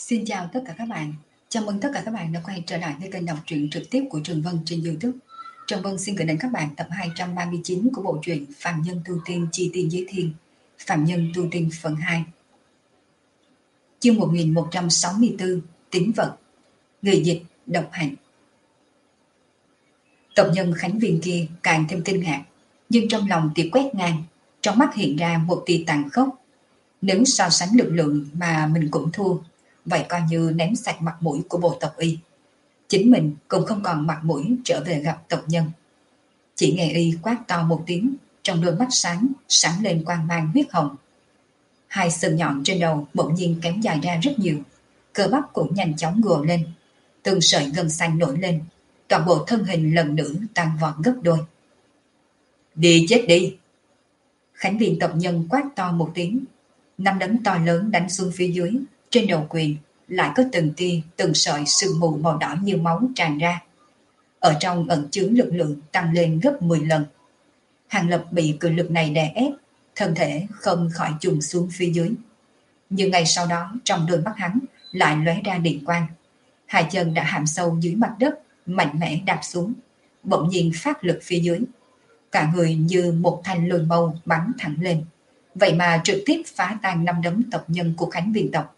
Xin chào tất cả các bạn. Chào mừng tất cả các bạn đã quay trở lại với kênh đọc truyện trực tiếp của Trường Vân trên YouTube. Trường Vân xin gửi đến các bạn tập 239 của bộ truyện Phạm Nhân Tu Tiên Chi Tiên Giới Thiên, Phạm Nhân Tu Tiên phần 2. Chương 1164, Tín vật. Người dịch độc hành. Tộc nhân Khánh Viên kia càng thêm kinh ngạc, nhưng trong lòng thì quét ngang, trong mắt hiện ra một tia tàn khốc. Nếu so sánh lực lượng mà mình cũng thua, vậy coi như ném sạch mặt mũi của bộ tộc Y. Chính mình cũng không còn mặt mũi trở về gặp tộc nhân. Chỉ nghe Y quát to một tiếng, trong đôi mắt sáng lên quang mang huyết hồng. Hai sừng nhọn trên đầu bỗng nhiên kéo dài ra rất nhiều, cơ bắp cũng nhanh chóng gồ lên, từng sợi gân xanh nổi lên, toàn bộ thân hình lần nữa tăng vọt gấp đôi. Đi chết đi! Khánh Viên tộc nhân quát to một tiếng, nắm đấm to lớn đánh xuống phía dưới. Trên đầu quyền lại có từng tia từng sợi sương mù màu đỏ như máu tràn ra, ở trong ẩn chứa lực lượng tăng lên gấp 10 lần. Hàng Lập bị cự lực này đè ép, thân thể không khỏi trùng xuống phía dưới. Nhưng ngay sau đó trong đôi mắt hắn lại lóe ra điện quang, hai chân đã hãm sâu dưới mặt đất, mạnh mẽ đạp xuống, bỗng nhiên phát lực phía dưới, cả người như một thanh lôi mâu bắn thẳng lên, vậy mà trực tiếp phá tan năm đấm tộc nhân của Khánh Viên tộc.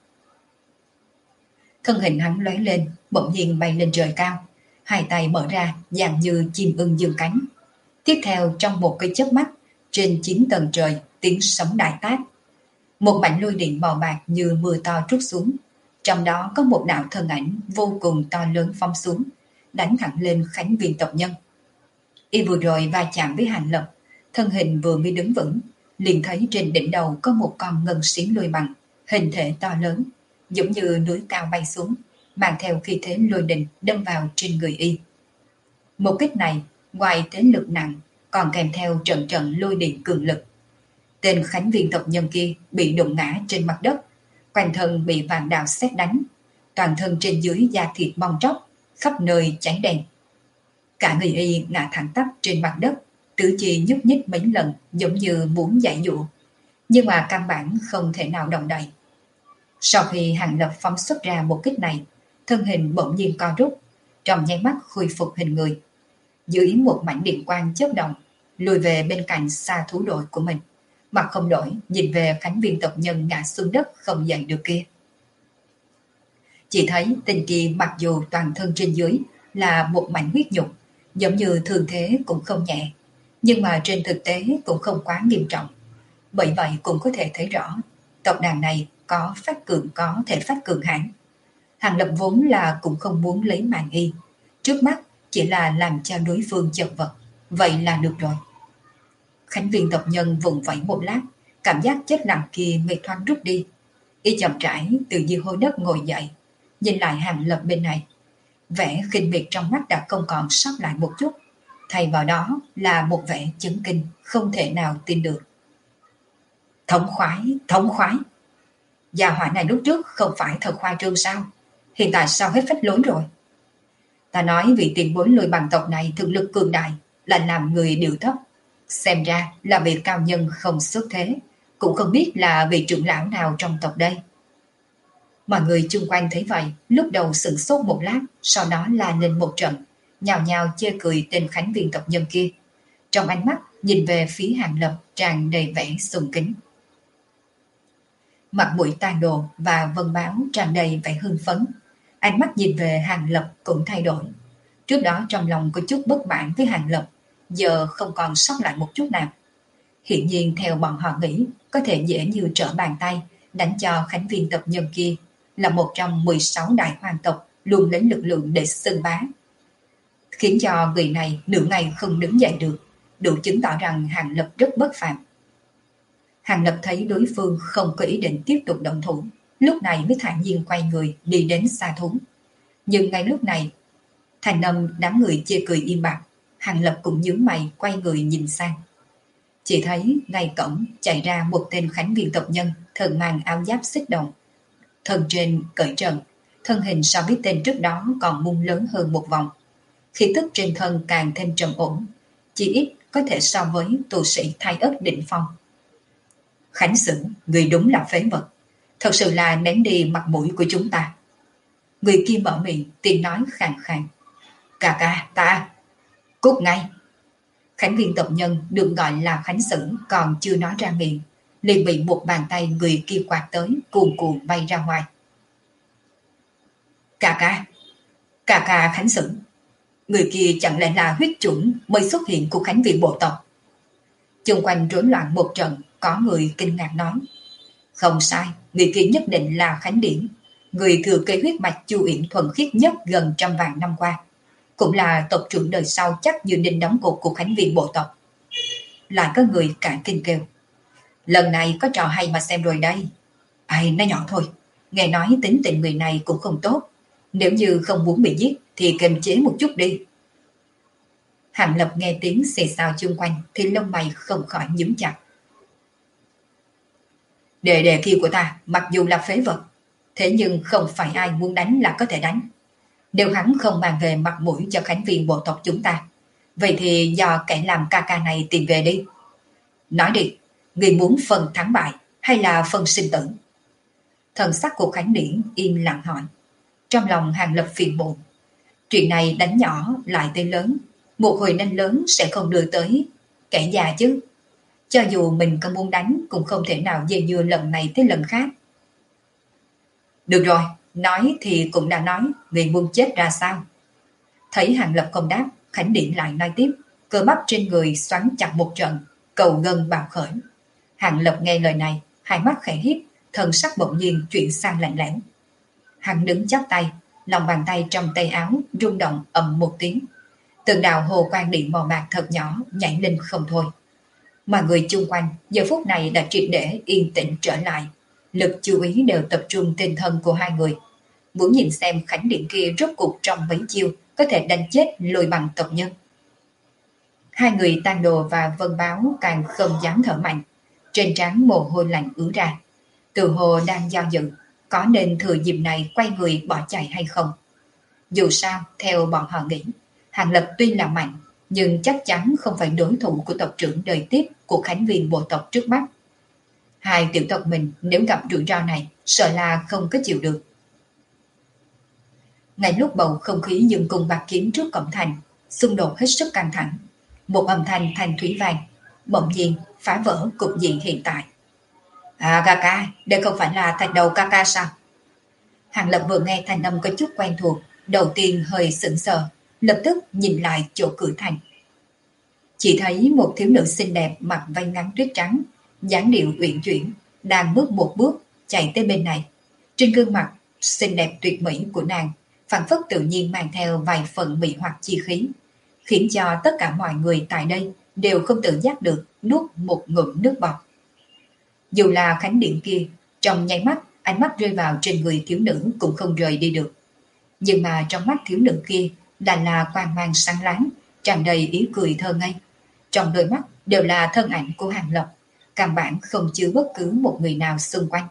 Thân hình hắn lóe lên, bỗng nhiên bay lên trời cao, hai tay mở ra dường như chim ưng dương cánh. Tiếp theo trong một cái chớp mắt, trên 9 tầng trời tiếng sấm đại tác, một mảnh lôi điện màu bạc như mưa to trút xuống, trong đó có một đạo thân ảnh vô cùng to lớn phóng xuống, đánh thẳng lên Khánh Viên tộc nhân. Y vừa rồi va chạm với Hàng Lập, thân hình vừa mới đứng vững, liền thấy trên đỉnh đầu có một con ngân xiển lôi bằng, hình thể to lớn, giống như núi cao bay xuống, mang theo khí thế lôi đình đâm vào trên người Y. Một kích này, ngoài thế lực nặng, còn kèm theo trận trận lôi điện cường lực. Tên Khánh Viên tộc nhân kia bị đụng ngã trên mặt đất, quanh thân bị vạn đạo sét đánh, toàn thân trên dưới da thịt bong tróc, khắp nơi cháy đen. Cả người Y ngã thẳng tắp trên mặt đất, tứ chi nhúc nhích mấy lần giống như muốn giải dụa, nhưng mà căn bản không thể nào động đậy. Sau khi Hàng Lập phóng xuất ra một kích này, thân hình bỗng nhiên co rút, trong nháy mắt khôi phục hình người. Dưới một mảnh điện quang chớp động, lùi về bên cạnh xa thú đội của mình, mặt không đổi nhìn về Khánh Viên tộc nhân ngã xuống đất không dậy được kia. Chỉ thấy tên kia mặc dù toàn thân trên dưới là một mảnh huyết nhục, giống như thương thế cũng không nhẹ, nhưng mà trên thực tế cũng không quá nghiêm trọng. Bởi vậy cũng có thể thấy rõ tộc đàn này có thể phát cường hãn. Hàng Lập vốn là cũng không muốn lấy mạng Y, trước mắt chỉ là làm cho đối phương chật vật, vậy là được rồi. Khánh Viên tộc nhân vùng vẫy một lát, cảm giác chết lặng kia mệt thoáng rút đi. Y chậm rãi từ dưới hố đất ngồi dậy, nhìn lại Hàng Lập bên này, vẻ khinh miệt trong mắt đã không còn sót lại một chút, thay vào đó là một vẻ chấn kinh không thể nào tin được. Thống khoái. Gia hỏa này lúc trước không phải thật khoa trương sao? Hiện tại sao hết phách lối rồi? Ta nói vị tiền bối lôi bằng tộc này thực lực cường đại, lại làm người điều thấp. Xem ra là vị cao nhân không xuất thế, cũng không biết là vị trưởng lão nào trong tộc đây. Mọi người chung quanh thấy vậy, lúc đầu sửng sốt một lát, sau đó la lên một trận, nhào nhào chê cười tên Khánh Viên tộc nhân kia. Trong ánh mắt nhìn về phía Hàng Lập tràn đầy vẻ sùng kính. Mặt mũi tàn đồ và Vân Báo tràn đầy vẻ hưng phấn, ánh mắt nhìn về Hàng Lập cũng thay đổi. Trước đó trong lòng có chút bất mãn với Hàng Lập, giờ không còn sót lại một chút nào. Hiện nhiên theo bọn họ nghĩ, có thể dễ như trở bàn tay đánh cho Khánh Viên tộc nhân kia, là một trong 16 đại hoàng tộc luôn lấy lực lượng để xưng bá, khiến cho người này nửa ngày không đứng dậy được, đủ chứng tỏ rằng Hàng Lập rất bất phàm. Hàng Lập thấy đối phương không có ý định tiếp tục động thủ, lúc này mới thản nhiên quay người đi đến xa thú. Nhưng ngay lúc này, thành âm đám người chê cười im bặt, Hàng Lập cũng nhướng mày quay người nhìn sang. Chỉ thấy ngay cổng chạy ra một tên Khánh Viên tộc nhân, thân mang áo giáp xích đồng, thân trên cởi trần, thân hình so với tên trước đó còn mung lớn hơn một vòng. Khí tức trên thân càng thêm trầm ổn, chỉ ít có thể so với tu sĩ Thái Ất đỉnh phong. Khánh Sửu, người đúng là phế vật, thật sự là ném đi mặt mũi của chúng ta. Người kia mở miệng, tiếng nói khàn khàn. Ca ca, ta, cút ngay. Khánh viên tộc nhân được gọi là Khánh Sử còn chưa nói ra miệng, liền bị một bàn tay người kia quạt tới, cuồn cuộn bay ra ngoài. Ca ca, ca ca Khánh Sử. Người kia chẳng lẽ là huyết chuẩn mới xuất hiện của Khánh viên bộ tộc? Xung quanh rối loạn một trận, có người kinh ngạc nói. Không sai, người kia nhất định là Khánh Điển, người thừa kế huyết mạch Chu Uyển thuần khiết nhất gần trăm vạn năm qua. Cũng là tộc trưởng đời sau chắc như đinh đóng cột của Khánh viên bộ tộc. Lại có người cả kinh kêu. Lần này có trò hay mà xem rồi đây. Ai nói nhỏ thôi, nghe nói tính tình người này cũng không tốt. Nếu như không muốn bị giết thì kiềm chế một chút đi. Hàng Lập nghe tiếng xì xào chung quanh thì lông mày không khỏi nhíu chặt. Đệ đệ kia của ta mặc dù là phế vật, thế nhưng không phải ai muốn đánh là có thể đánh. Nếu hắn không mang về mặt mũi cho khánh viên bộ tộc chúng ta, vậy thì do kẻ làm ca ca này tìm về đi. Nói đi, người muốn phần thắng bại hay là phần sinh tử? Thần sắc của Khánh Điển im lặng hỏi. Trong lòng Hàng Lập phiền muộn. Chuyện này đánh nhỏ lại tới lớn, một hồi đánh lớn sẽ không đưa tới kẻ già chứ. Cho dù mình có muốn đánh cũng không thể nào dây dưa lần này tới lần khác. Được rồi, nói thì cũng đã nói, người muốn chết ra sao? Thấy Hàng Lập không đáp, Khánh Điển lại nói tiếp, cơ bắp trên người xoắn chặt một trận, cầu gân bạo khởi. Hàng Lập nghe lời này, hai mắt khẽ híp, thần sắc bỗng nhiên chuyển sang lạnh lẽo. Hắn đứng chắp tay, lòng bàn tay trong tay áo rung động ầm một tiếng. Từng đạo hồ quang điện màu bạc thật nhỏ nhảy lên không thôi. Mà người chung quanh giờ phút này đã triệt để yên tĩnh trở lại. Lực chú ý đều tập trung tinh thần của hai người. Muốn nhìn xem Khánh Điện kia rốt cuộc trong mấy chiêu có thể đánh chết lùi bằng tộc nhân. Hai người Tang Đồ và Vân Báo càng không dám thở mạnh. Trên trán mồ hôi lạnh ứa ra. Từ hồ đang do dự, có nên thừa dịp này quay người bỏ chạy hay không? Dù sao, theo bọn họ nghĩ, Hàng Lập tuy là mạnh, nhưng chắc chắn không phải đối thủ của tộc trưởng đời tiếp của khánh viên bộ tộc trước mắt. Hai tiểu tộc mình nếu gặp rủi ro này, sợ là không có chịu được. Ngay lúc bầu không khí dương cung bạc kiếm trước cổng thành, xung đột hết sức căng thẳng. Một âm thanh thanh thủy vàng, bỗng nhiên phá vỡ cục diện hiện tại. À ca ca, đây không phải là thạch đầu ca ca sao? Hàng Lập vừa nghe thanh âm có chút quen thuộc, đầu tiên hơi sững sờ, lập tức nhìn lại chỗ cửa thành. Chỉ thấy một thiếu nữ xinh đẹp mặc váy ngắn tuyết trắng, dáng điệu uyển chuyển, đang bước một bước chạy tới bên này. Trên gương mặt xinh đẹp tuyệt mỹ của nàng, phảng phất tự nhiên mang theo vài phần mỹ hoặc chi khí, khiến cho tất cả mọi người tại đây đều không tự giác được nuốt một ngụm nước bọt. Dù là Khánh Điện kia, trong nháy mắt ánh mắt rơi vào trên người thiếu nữ cũng không rời đi được. Nhưng mà trong mắt thiếu nữ kia là quang mang sáng láng, tràn đầy ý cười thơ ngây. Trong đôi mắt đều là thân ảnh của Hàng Lập, căn bản không chứa bất cứ một người nào xung quanh.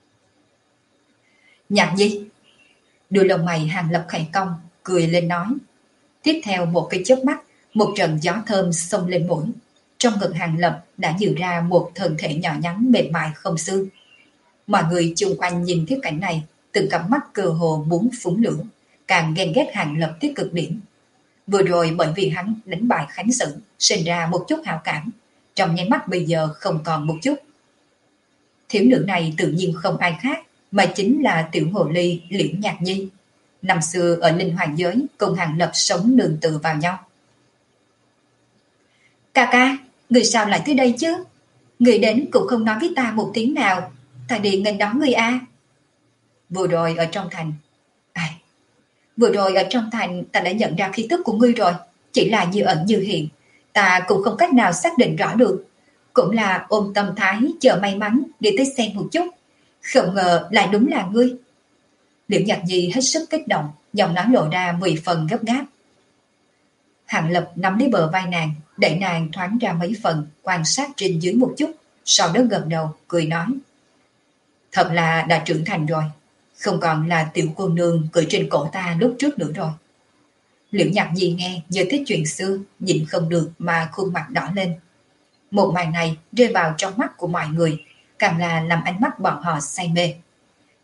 Nhạc Nhi. Đôi lông mày Hàng Lập khẽ cong, cười lên nói. Tiếp theo một cái chớp mắt, một trận gió thơm xông lên mũi. Trong ngực Hàng Lập đã dịu ra một thân thể nhỏ nhắn mềm mại không xương. Mọi người chung quanh nhìn thấy cảnh này, từng cặp mắt cơ hồ muốn phúng lửa, càng ghen ghét Hàng Lập tới cực điểm. Vừa rồi bởi vì hắn đánh bại Khánh Sử, sinh ra một chút hảo cảm, trong nháy mắt bây giờ không còn một chút. Thiếu nữ này tự nhiên không ai khác, mà chính là tiểu hồ ly Liễu Nhạc Nhi. Năm xưa ở Linh Hoàng Giới cùng Hàng Lập sống nương tựa vào nhau. Ca ca, người sao lại tới đây chứ? Người đến cũng không nói với ta một tiếng nào, ta đi nghênh đón người a. Vừa rồi ở trong thành ta đã nhận ra khí tức của ngươi rồi, chỉ là như ẩn như hiện, ta cũng không cách nào xác định rõ được. Cũng là ôm tâm thái chờ may mắn để tới xem một chút, không ngờ lại đúng là ngươi. Liễu Nhạc Nhi hết sức kích động, giọng nói lộ ra 10 phần gấp gáp. Hàng Lập nắm lấy bờ vai nàng, đẩy nàng thoáng ra mấy phần, quan sát trên dưới một chút, sau đó gật đầu, cười nói. Thật là đã trưởng thành rồi, không còn là tiểu cô nương cười trên cổ ta lúc trước nữa rồi. Liễu Nhạc Nhi nghe nhớ tới chuyện xưa, nhịn không được mà khuôn mặt đỏ lên. Một màn này rơi vào trong mắt của mọi người, càng là làm ánh mắt bọn họ say mê.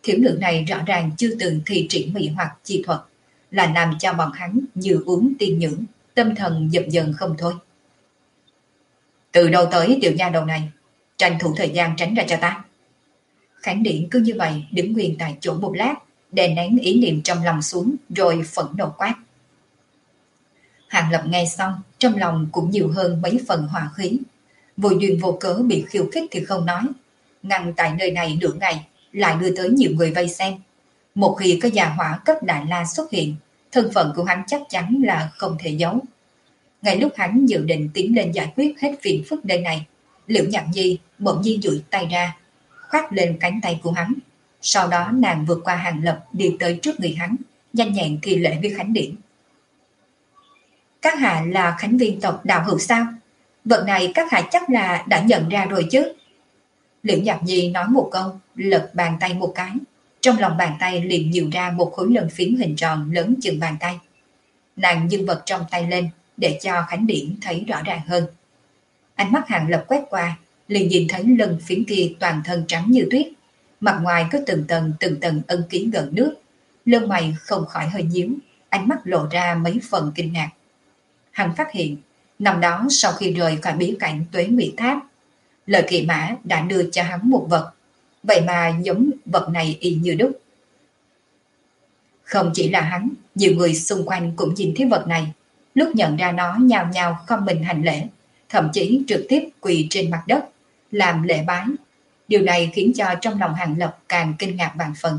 Thiếu nữ này rõ ràng chưa từng thi triển mị hoặc chi thuật, là làm cho bọn hắn như uống tiên nhưỡng, tâm thần dập dần không thôi. Từ đâu tới tiểu nha đầu này, tranh thủ thời gian tránh ra cho ta. Khánh Điển cứ như vậy đứng nguyên tại chỗ một lát, đè nén ý niệm trong lòng xuống rồi phẫn nộ quát. Hàng Lập nghe xong, trong lòng cũng nhiều hơn mấy phần hỏa khí. Vô duyên vô cớ bị khiêu khích thì không nói, ngăn tại nơi này nửa ngày lại đưa tới nhiều người vây xem. Một khi có già hỏa cấp đại la xuất hiện, thân phận của hắn chắc chắn là không thể giấu. Ngay lúc hắn dự định tiến lên giải quyết hết phiền phức đây này, Liễu Nhạc Nhi bỗng nhiên duỗi tay ra, khoác lên cánh tay của hắn. Sau đó nàng vượt qua Hàng Lập đi tới trước người hắn, nhanh nhẹn thi lễ với Khánh Điển. Các hạ là khánh viên tộc Đạo Hữu sao? Vật này các hạ chắc là đã nhận ra rồi chứ? Liễu Nhạc Nhi nói một câu, lật bàn tay một cái. Trong lòng bàn tay liền nhiều ra một khối lân phiến hình tròn lớn chừng bàn tay. Nàng dâng vật trong tay lên để cho Khánh Điển thấy rõ ràng hơn. Ánh mắt Hàng Lập quét qua, liền nhìn thấy lân phiến kia toàn thân trắng như tuyết. Mặt ngoài có từng tầng ân ký gần nước. Lông mày không khỏi hơi nhíu, ánh mắt lộ ra mấy phần kinh ngạc. Hắn phát hiện, năm đó sau khi rời khỏi bí cảnh Tuế Nguyệt Tháp, Lời Kỳ Mã đã đưa cho hắn một vật, vậy mà giống vật này y như đúc. Không chỉ là hắn, nhiều người xung quanh cũng nhìn thấy vật này, lúc nhận ra nó nhao nhao không mình hành lễ, thậm chí trực tiếp quỳ trên mặt đất, làm lễ bái. Điều này khiến cho trong lòng Hàng Lập càng kinh ngạc vạn phần.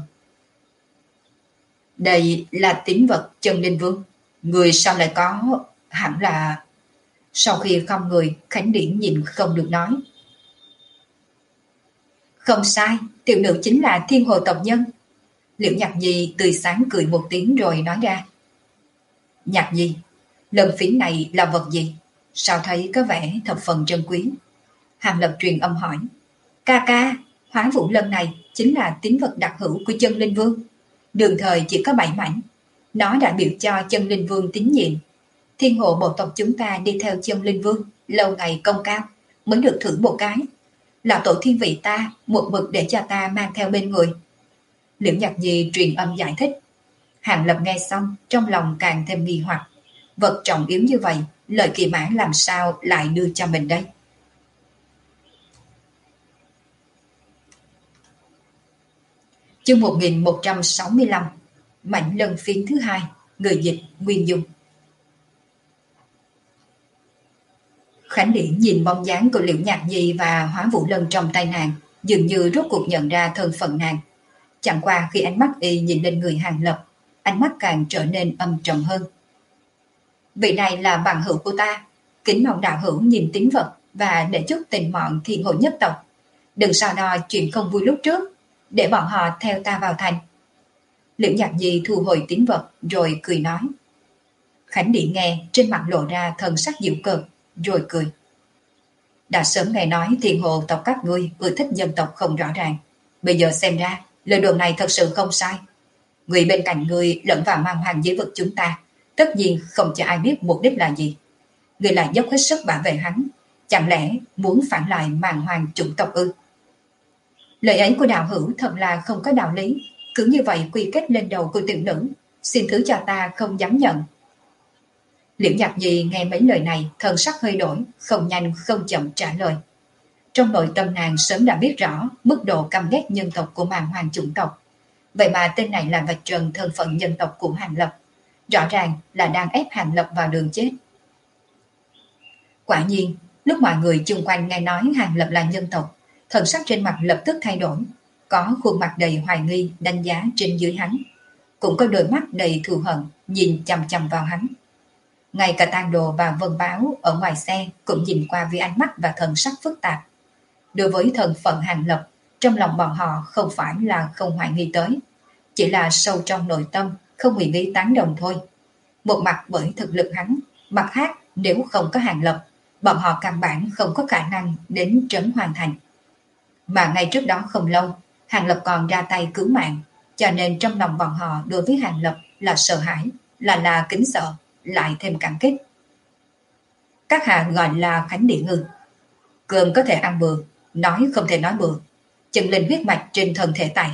Đây là tín vật Chân Linh Vương, người sao lại có, hẳn là... Sau khi không người, Khánh Điển nhìn không được nói. Không sai, tiểu nữ chính là Thiên Hồ tộc nhân. Liễu Nhạc Nhi tươi sáng cười một tiếng rồi nói ra. Nhạc Nhi, lân phiến này là vật gì? Sao thấy có vẻ thập phần trân quý? Hàng Lập truyền âm hỏi. Ca ca, Hóa Vũ Lân này chính là tín vật đặc hữu của Chân Linh Vương. Đường thời chỉ có 7 mảnh. Nó đã biểu cho Chân Linh Vương tín nhiệm. Thiên Hồ bộ tộc chúng ta đi theo Chân Linh Vương lâu ngày công cao mới được thử một cái. Lão tổ thiên vị ta một mực để cho ta mang theo bên người. Liễu Nhạc Nhi truyền âm giải thích. Hàng Lập nghe xong trong lòng càng thêm nghi hoặc. Vật trọng yếu như vậy, Lời Kỳ Mã làm sao lại đưa cho mình đây? Chương 1165, mảnh lân phiến thứ hai, người dịch Nguyên Dung. Khánh Điển nhìn bóng dáng của Liễu Nhạc Nhi và Hóa Vũ Lân trong tay nàng, dường như rốt cuộc nhận ra thân phận nàng. Chẳng qua khi ánh mắt y nhìn lên người Hàng Lập, ánh mắt càng trở nên âm trầm hơn. Vị này là bằng hữu của ta, kính mong đạo hữu nhìn tín vật và để chúc tình mọn Thiên Hồ nhất tộc. Đừng sao đo chuyện không vui lúc trước, để bọn họ theo ta vào thành. Liễu Nhạc Nhi thu hồi tín vật rồi cười nói. Khánh Điển nghe trên mặt lộ ra thần sắc giễu cợt, rồi cười. Đã sớm nghe nói Thiên Hồ tộc các ngươi ưa thích dân tộc không rõ ràng. Bây giờ xem ra lời đồn này thật sự không sai. Người bên cạnh ngươi lẫn vào mang hoàng giới vực chúng ta, tất nhiên không cho ai biết mục đích là gì. Ngươi lại dốc hết sức bảo vệ hắn, chẳng lẽ muốn phản lại màn hoàng chủng tộc ư? Lời ấy của đạo hữu thật là không có đạo lý. Cứ như vậy quy kết lên đầu của tiểu nữ, xin thứ cho ta không dám nhận. Liễu Nhạc Nhi nghe mấy lời này, thần sắc hơi đổi, không nhanh không chậm trả lời. Trong nội tâm nàng sớm đã biết rõ mức độ căm ghét nhân tộc của màn hoàng chủng tộc. Vậy mà tên này là vạch trần thân phận nhân tộc của Hàng Lập, rõ ràng là đang ép Hàng Lập vào đường chết. Quả nhiên, lúc mọi người chung quanh nghe nói Hàng Lập là nhân tộc, thần sắc trên mặt lập tức thay đổi, có khuôn mặt đầy hoài nghi đánh giá trên dưới hắn, cũng có đôi mắt đầy thù hận nhìn chằm chằm vào hắn. Ngay cả Tang Đồ và Vân Báo ở ngoài xe cũng nhìn qua với ánh mắt và thần sắc phức tạp. Đối với thân phận Hàng Lập, trong lòng bọn họ không phải là không hoài nghi tới, chỉ là sâu trong nội tâm không hề nghĩ tán đồng thôi. Một mặt bởi thực lực hắn, mặt khác nếu không có Hàng Lập, bọn họ căn bản không có khả năng đến trấn Hoàn Thành. Mà ngay trước đó không lâu, Hàng Lập còn ra tay cứu mạng, cho nên trong lòng bọn họ đối với Hàng Lập là sợ hãi, là kính sợ, lại thêm cảm kích. Các hạ gọi là Khánh Điển ư? Cơm có thể ăn bừa, nói không thể nói bừa. Chân linh huyết mạch trên thân thể tài hạ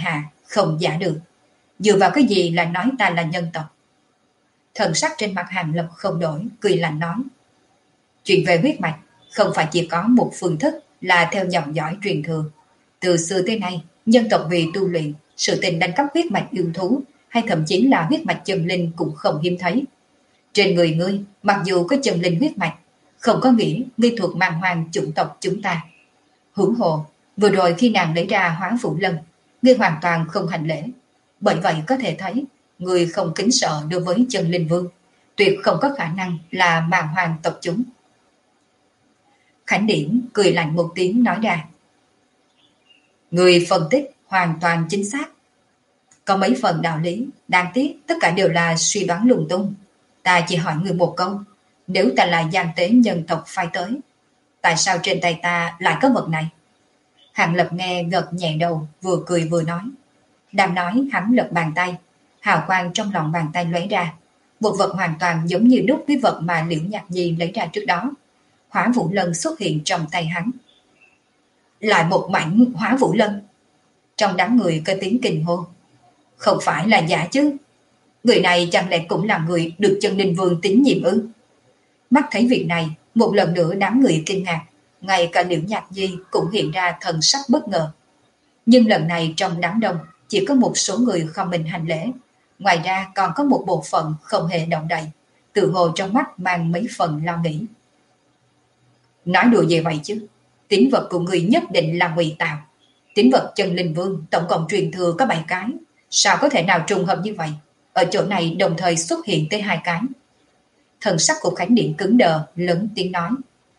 Không giả được. Dựa vào cái gì là nói ta là nhân tộc? Thần sắc trên mặt Hàng Lập không đổi, cười lạnh nói. Chuyện về huyết mạch không phải chỉ có một phương thức là theo dòng dõi truyền thừa. Từ xưa tới nay, nhân tộc vì tu luyện, sự tình đánh cắp huyết mạch yêu thú hay thậm chí là huyết mạch chân linh cũng không hiếm thấy. Trên người ngươi, mặc dù có chân linh huyết mạch, không có nghĩa ngươi thuộc màng hoàng chủng tộc chúng ta. Huống hồ, vừa rồi khi nàng lấy ra Hóa Vũ Lân, ngươi hoàn toàn không hành lễ. Bởi vậy có thể thấy, ngươi không kính sợ đối với chân linh vương, tuyệt không có khả năng là màng hoàng tộc chúng. Khánh Điển cười lạnh một tiếng nói ra. Người phân tích hoàn toàn chính xác. Có mấy phần đạo lý, đáng tiếc tất cả đều là suy đoán lung tung. Ta chỉ hỏi người một câu, nếu ta là gian tế nhân tộc phái tới, tại sao trên tay ta lại có vật này? Hàng Lập nghe gật nhẹ đầu, vừa cười vừa nói. Đang nói hắn lật bàn tay, hào quang trong lòng bàn tay lóe ra. Một vật hoàn toàn giống như đúc với vật mà Liễu Nhạc Nhi lấy ra trước đó. Hóa Vũ Lân xuất hiện trong tay hắn. Lại một mảnh Hóa Vũ Lân. Trong đám người có tiếng kinh hô. Không phải là giả chứ? Người này chẳng lẽ cũng là người được chân linh vương tín nhiệm ư? Mắt thấy việc này, một lần nữa đám người kinh ngạc. Ngay cả Liễu Nhạc Nhi cũng hiện ra thần sắc bất ngờ. Nhưng lần này trong đám đông chỉ có một số người không mình hành lễ. Ngoài ra còn có một bộ phận không hề động đậy, tự hồ trong mắt mang mấy phần lo nghĩ. Nói đùa gì vậy chứ? Tín vật của người nhất định là ngụy tạo. Tín vật chân linh vương tổng cộng truyền thừa có 7 cái. Sao có thể nào trùng hợp như vậy? Ở chỗ này đồng thời xuất hiện tới 2 cái. Thần sắc của Khánh Điện cứng đờ, lớn tiếng nói.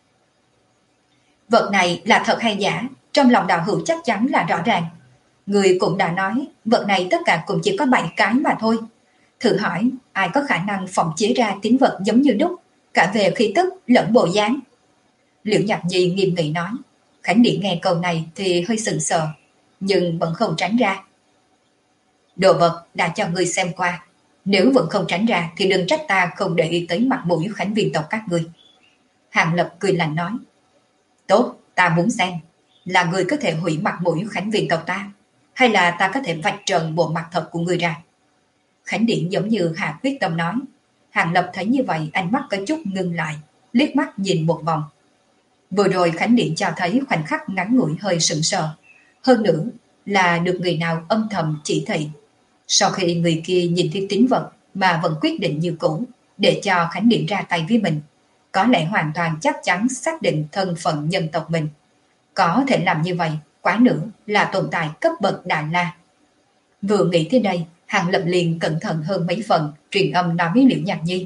Vật này là thật hay giả? Trong lòng đạo hữu chắc chắn là rõ ràng. Người cũng đã nói, vật này tất cả cũng chỉ có 7 cái mà thôi. Thử hỏi, ai có khả năng phòng chế ra tín vật giống như đúc, cả về khí tức lẫn bộ dáng? Liễu Nhạc Nhi nghiêm nghị nói. Khánh Điện nghe câu này thì hơi sững sờ, nhưng vẫn không tránh ra. Đồ vật đã cho ngươi xem qua, nếu vẫn không tránh ra thì đừng trách ta không để ý tới mặt mũi Khánh viên tộc các ngươi. Hàng Lập cười lạnh nói. Tốt, ta muốn xem, là ngươi có thể hủy mặt mũi Khánh viên tộc ta, hay là ta có thể vạch trần bộ mặt thật của ngươi ra? Khánh Điện giống như hạ quyết tâm nói. Hàng Lập thấy như vậy, ánh mắt có chút ngưng lại, liếc mắt nhìn một vòng. Vừa rồi Khánh Điện cho thấy khoảnh khắc ngắn ngủi hơi sững sờ, hơn nữa là được người nào âm thầm chỉ thị. Sau khi người kia nhìn thấy tín vật mà vẫn quyết định như cũ, để cho Khánh Điện ra tay với mình, có lẽ hoàn toàn chắc chắn xác định thân phận nhân tộc mình. Có thể làm như vậy, quá nữa là tồn tại cấp bậc Đại La. Vừa nghĩ tới đây, Hàng Lập liền cẩn thận hơn mấy phần, truyền âm nói với Liễu Nhạc Nhi.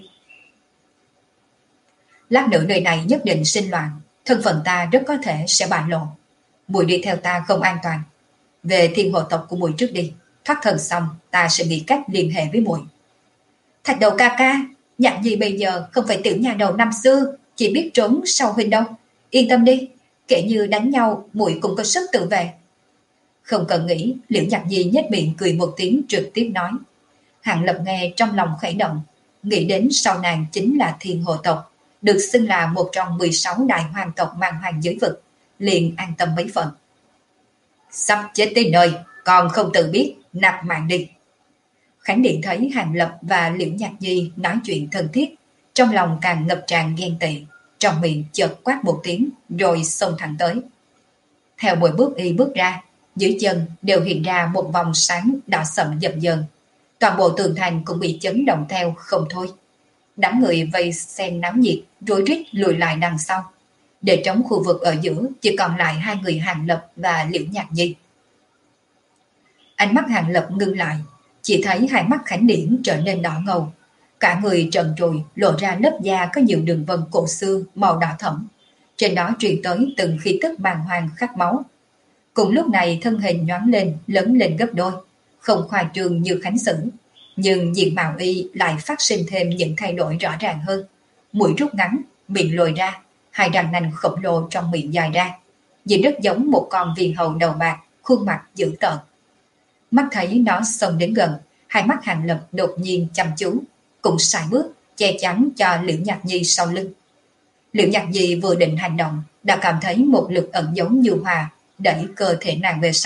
Lát nữa nơi này nhất định sinh loạn, thân phận ta rất có thể sẽ bại lộ. Muội đi theo ta không an toàn. Về thiên hộ tộc của muội trước đi, thoát thân xong ta sẽ nghĩ cách liên hệ với muội. Thạch Đầu ca ca, Nhạc Nhi bây giờ không phải tiểu nhà đầu năm xưa, chỉ biết trốn sau huynh đâu. Yên tâm đi, kể như đánh nhau muội cũng có sức tự vệ. Không cần nghĩ, Liễu Nhạc Nhi nhếch miệng cười một tiếng trực tiếp nói. Hàng Lập nghe trong lòng khẽ động, nghĩ đến sau nàng chính là thiên hộ tộc, được xưng là một trong 16 đại hoàng tộc mang hoàng giới vực, liền an tâm mấy phần. Sắp chết tới nơi, còn không tự biết, nạp mạng đi. Khánh Điện thấy Hàng Lập và Liễu Nhạc Nhi nói chuyện thân thiết, trong lòng càng ngập tràn ghen tị, trong miệng chợt quát một tiếng rồi xông thẳng tới. Theo mỗi bước y bước ra, dưới chân đều hiện ra một vòng sáng đỏ sậm dập dờn. Toàn bộ tường thành cũng bị chấn động theo không thôi. Đám người vây xem náo nhiệt, rối rít lùi lại đằng sau. Để trống khu vực ở giữa chỉ còn lại 2 người Hàng Lập và Liễu Nhạc Nhi. Ánh mắt Hàng Lập ngưng lại, chỉ thấy hai mắt Khánh Điển trở nên đỏ ngầu. Cả người trần trụi lộ ra lớp da có nhiều đường vân cổ xưa màu đỏ thẫm. Trên đó truyền tới từng khí tức bàng hoàng khát máu. Cùng lúc này thân hình nhoáng lên, lớn lên gấp đôi, không khoa trương như Khánh Sử, nhưng diện mạo y lại phát sinh thêm những thay đổi rõ ràng hơn. Mũi rút ngắn, miệng lồi ra, hai răng nanh khổng lồ trong miệng dài ra, nhìn rất giống một con viên hầu đầu bạc, khuôn mặt dữ tợn. Mắt thấy nó xông đến gần, hai mắt Hàng Lập đột nhiên chăm chú, cũng sải bước che chắn cho Liễu Nhạc Nhi sau lưng. Liễu Nhạc Nhi vừa định hành động đã cảm thấy một lực ẩn giống như hòa đẩy cơ thể nàng về sau,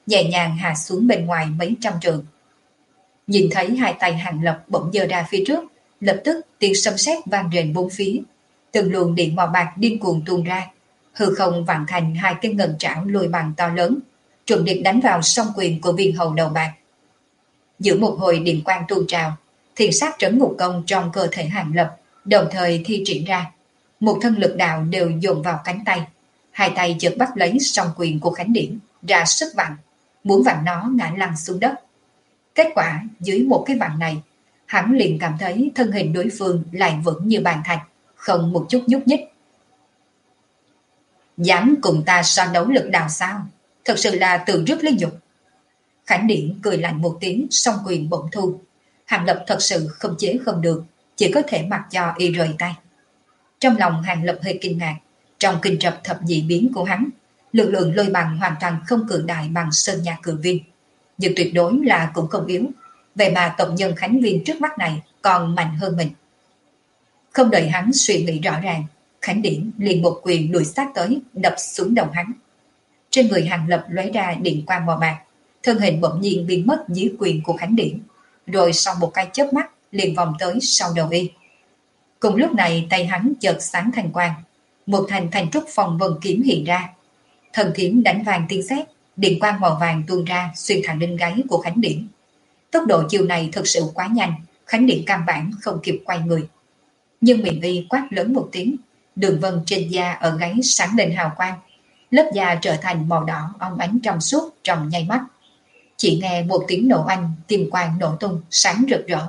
nhẹ nhàng hạ xuống bên ngoài mấy trăm trượng. Nhìn thấy hai tay Hàng Lập bỗng giơ ra phía trước, lập tức tiếng sấm sét vang rền bốn phía, từng luồng điện màu bạc điên cuồng tuôn ra, hư không vặn thành hai cái ngân trảo lôi bằng to lớn, trùng điệp đánh vào song quyền của viên hầu đầu bạc. Giữa một hồi điện quang tuôn trào, thiền sát trấn ngục công trong cơ thể Hàng Lập đồng thời thi triển ra, một thân lực đạo đều dồn vào cánh tay, hai tay chợt bắt lấy song quyền của Khánh Điển ra sức vặn, muốn vặn nó ngã lăn xuống đất. Kết quả dưới một cái vặn này, hắn liền cảm thấy thân hình đối phương lại vững như bàn thạch, không một chút nhúc nhích. Dám cùng ta so đấu lực đạo sao? Thật sự là tự rước lấy nhục. Khánh Điển cười lạnh một tiếng, song quyền bỗng thu. Hàng Lập thật sự không chế không được, chỉ có thể mặc cho y rời tay. Trong lòng Hàng Lập hơi kinh ngạc, trong kinh trập thập nhị biến của hắn, lực lượng lôi bằng hoàn toàn không cường đại bằng sơn nhạc cử viên, nhưng tuyệt đối là cũng không yếu. Vậy mà tộc nhân Khánh Viên trước mắt này còn mạnh hơn mình. Không đợi hắn suy nghĩ rõ ràng, Khánh Điển liền một quyền đuổi sát tới, đập xuống đầu hắn. Trên người Hàng Lập lóe ra điện quang màu bạc, thân hình bỗng nhiên biến mất dưới quyền của Khánh Điển, rồi sau một cái chớp mắt liền vòng tới sau đầu y. Cùng lúc này tay hắn chợt sáng thành quang, một thanh trúc phong vân kiếm hiện ra, thần kiếm đánh vàng tiếng sét, điện quang màu vàng tuôn ra xuyên thẳng lên gáy của Khánh Điển. Tốc độ chiều này thực sự quá nhanh, Khánh Điển căn bản không kịp quay người. Nhưng miệng y quát lớn một tiếng, đường vân trên da ở gáy sáng lên hào quang, lớp da trở thành màu đỏ óng ánh trong suốt trong nháy mắt. Chỉ nghe một tiếng nổ oanh, kim quang nổ tung sáng rực rỡ.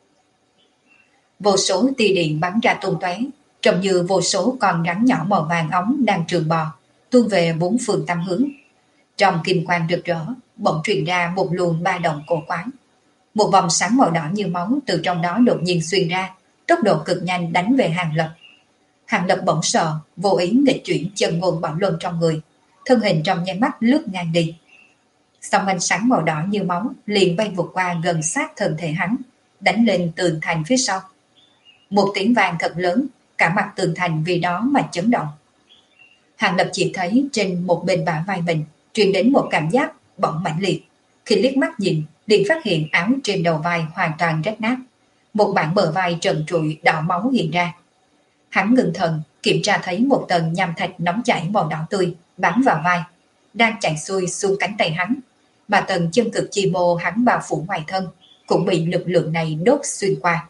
Vô số tia điện bắn ra tung tóe, trông như vô số con rắn nhỏ màu vàng óng đang trường bò, tuôn về bốn phương tám hướng. Trong kim quang rực rỡ, bỗng truyền ra một luồng ba động cổ quái. Một vòng sáng màu đỏ như máu từ trong đó đột nhiên xuyên ra, tốc độ cực nhanh đánh về Hàng Lập. Hàng Lập bỗng sợ, vô ý nghịch chuyển chân ngôn bảo luân trong người, thân hình trong nháy mắt lướt ngang đi. Song ánh sáng màu đỏ như máu liền bay vụt qua gần sát thân thể hắn, đánh lên tường thành phía sau. Một tiếng vang thật lớn, cả mặt tường thành vì đó mà chấn động. Hàng Lập chỉ thấy trên một bên bả vai mình truyền đến một cảm giác bỏng mãnh liệt. Khi liếc mắt nhìn, liền phát hiện áo trên đầu vai hoàn toàn rách nát, một bản bờ vai trần trụi đỏ máu hiện ra. Hắn ngừng thần, kiểm tra thấy một tầng nham thạch nóng chảy màu đỏ tươi bám vào vai, đang chảy xuôi xuống cánh tay hắn, mà tầng chân cực chi mô hắn bao phủ ngoài thân cũng bị lực lượng này đốt xuyên qua.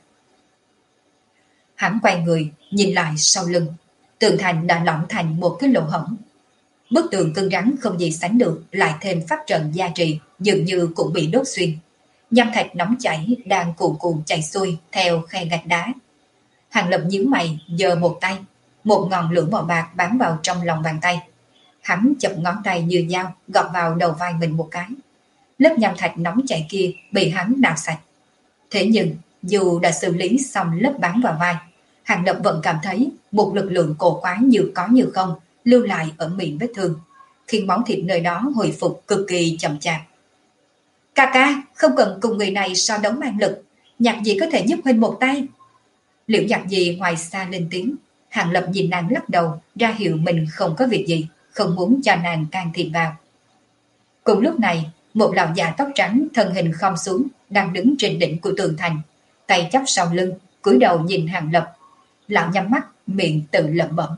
Hắn quay người, nhìn lại sau lưng, tường thành đã lõm thành một cái lỗ hổng. Bức tường cứng rắn không gì sánh được, lại thêm pháp trận gia trì, dường như cũng bị đốt xuyên. Nham thạch nóng chảy đang cuồn cuộn chảy xuôi theo khe gạch đá. Hàng Lập nhíu mày, giơ một tay, một ngọn lửa màu bạc bám vào trong lòng bàn tay. Hắn chập ngón tay như dao, gọt vào đầu vai mình một cái. Lớp nham thạch nóng chảy kia bị hắn đào sạch. Thế nhưng, dù đã xử lý xong lớp bám vào vai, Hàng Lập vẫn cảm thấy một lực lượng cổ quái như có như không lưu lại ở miệng vết thương, khiến máu thịt nơi đó hồi phục cực kỳ chậm chạp. Ca ca, không cần cùng người này so đấu mang lực, Nhạc Dì có thể giúp huynh một tay. Liễu Nhạc Dì ngoài xa lên tiếng. Hàng Lập nhìn nàng lắc đầu, ra hiệu mình không có việc gì, không muốn cho nàng can thiệp vào. Cùng lúc này, một lão già tóc trắng thân hình khom xuống, đang đứng trên đỉnh của tường thành, tay chắp sau lưng, cúi đầu nhìn Hàng Lập. Lão nhắm mắt, miệng tự lẩm bẩm.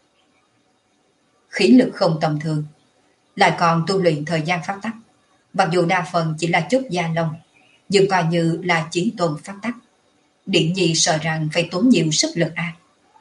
Khí lực không tầm thường, lại còn tu luyện thời gian pháp tắc. Mặc dù đa phần chỉ là chút da lông, nhưng coi như là chí tôn pháp tắc. Điện Nhi sợ rằng phải tốn nhiều sức lực a.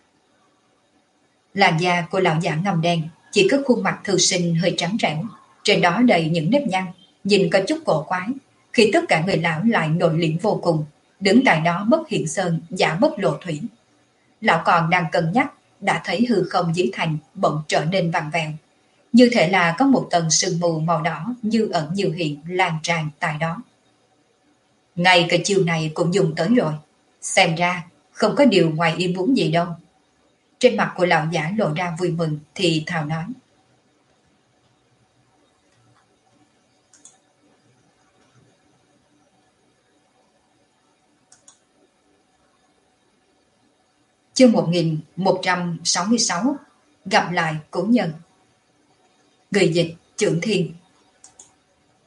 Làn da của lão giả ngăm đen, chỉ có khuôn mặt thư sinh hơi trắng trẻo, trên đó đầy những nếp nhăn, nhìn có chút cổ quái, khi tất cả người lão lại nội liễm vô cùng, đứng tại đó bất hiện sơn, giả bất lộ thủy. Lão còn đang cân nhắc, đã thấy hư không dưới thành bỗng trở nên vặn vẹo, như thể là có một tầng sương mù màu đỏ như ẩn như hiện lan tràn tại đó. Ngay cả chiều này cũng dùng tới rồi, xem ra không có điều ngoài ý muốn gì đâu. Trên mặt của lão giả lộ ra vui mừng thì thào nói. Chương 1166, gặp lại cố nhân. Người dịch Chưởng Thiên.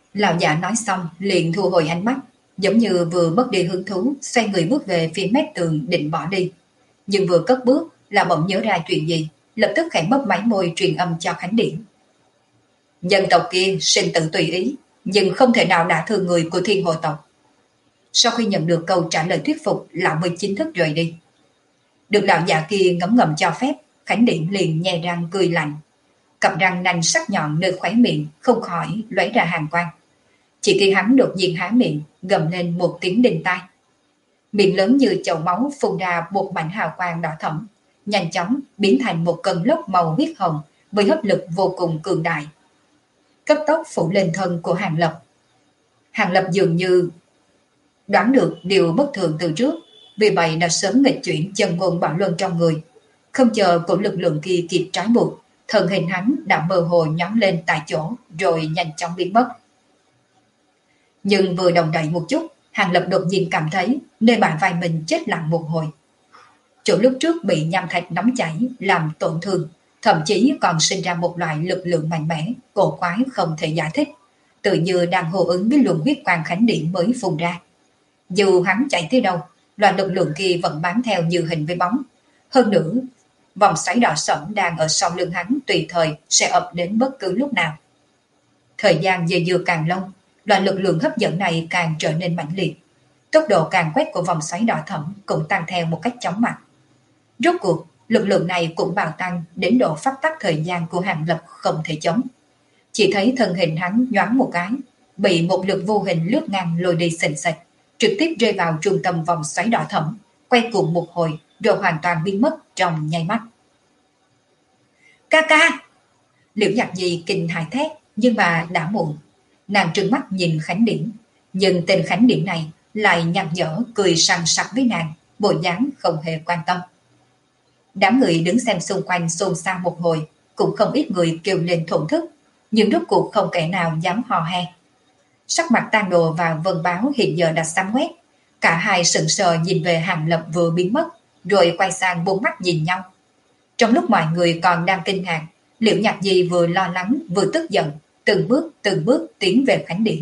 Lão giả nói xong liền thu hồi ánh mắt, giống như vừa mất đi hứng thú, xoay người bước về phía mép tường định bỏ đi. Nhưng vừa cất bước là bỗng nhớ ra chuyện gì, lập tức khẽ mấp máy môi truyền âm cho Khánh Điển. Nhân tộc kia sinh tử tùy ý, nhưng không thể nào đả thương người của Thiên Hồ tộc. Sau khi nhận được câu trả lời thuyết phục, lão mới chính thức rời đi. Được lão già kia ngấm ngầm cho phép, Khánh Điển liền nhe răng cười lạnh. Cặp răng nanh sắc nhọn nơi khóe miệng không khỏi lóe ra hàn quang. Chỉ khi hắn đột nhiên há miệng, gầm lên một tiếng đinh tai. Miệng lớn như chậu máu phun ra một mảnh hào quang đỏ thẫm, nhanh chóng biến thành một cơn lốc màu huyết hồng với hấp lực vô cùng cường đại. Cấp tốc phủ lên thân của Hàng Lập. Hàng Lập dường như đoán được điều bất thường từ trước, vì vậy đã sớm nghịch chuyển chân ngôn bảo luân trong người. Không chờ của lực lượng kia kịp trói buộc, thân hình hắn đã mơ hồ nhón lên tại chỗ rồi nhanh chóng biến mất. Nhưng vừa động đậy một chút, Hàng Lập đột nhiên cảm thấy nơi bả vai mình chết lặng một hồi. Chỗ lúc trước bị nham thạch nóng chảy làm tổn thương, thậm chí còn sinh ra một loại lực lượng mạnh mẽ, cổ quái không thể giải thích, tự như đang hô ứng với luồng huyết quang Khánh Điện mới phun ra. Dù hắn chạy tới đâu, loại lực lượng kia vẫn bám theo như hình với bóng. Hơn nữa, vòng xoáy đỏ sẫm đang ở sau lưng hắn tùy thời sẽ ập đến bất cứ lúc nào. Thời gian dây dưa càng lâu, loại lực lượng hấp dẫn này càng trở nên mãnh liệt. Tốc độ càng quét của vòng xoáy đỏ thẫm cũng tăng theo một cách chóng mặt. Rốt cuộc, lực lượng này cũng bạo tăng đến độ pháp tắc thời gian của Hàng Lập không thể chống. Chỉ thấy thân hình hắn nhoáng một cái, bị một lực vô hình lướt ngang lôi đi sền sệt, trực tiếp rơi vào trung tâm vòng xoáy đỏ thẫm, quay cuồng một hồi rồi hoàn toàn biến mất trong nháy mắt. Ca ca! Liễu Nhạc Nhi kinh hãi thét, nhưng mà đã muộn. Nàng trừng mắt nhìn Khánh Điển, nhưng tên Khánh Điển này lại nhạt nhở cười sằng sặc với nàng, bộ dáng không hề quan tâm. Đám người đứng xem xung quanh xôn xao một hồi, cũng không ít người kêu lên thổn thức, nhưng rốt cuộc không kẻ nào dám hò he. Sắc mặt Tang Đồ và Vân Báo hiện giờ đã xám quét, cả hai sững sờ nhìn về Hàng Lập vừa biến mất, rồi quay sang bốn mắt nhìn nhau. Trong lúc mọi người còn đang kinh ngạc, Liễu Nhạc Nhi vừa lo lắng vừa tức giận, từng bước tiến về Khánh Điện.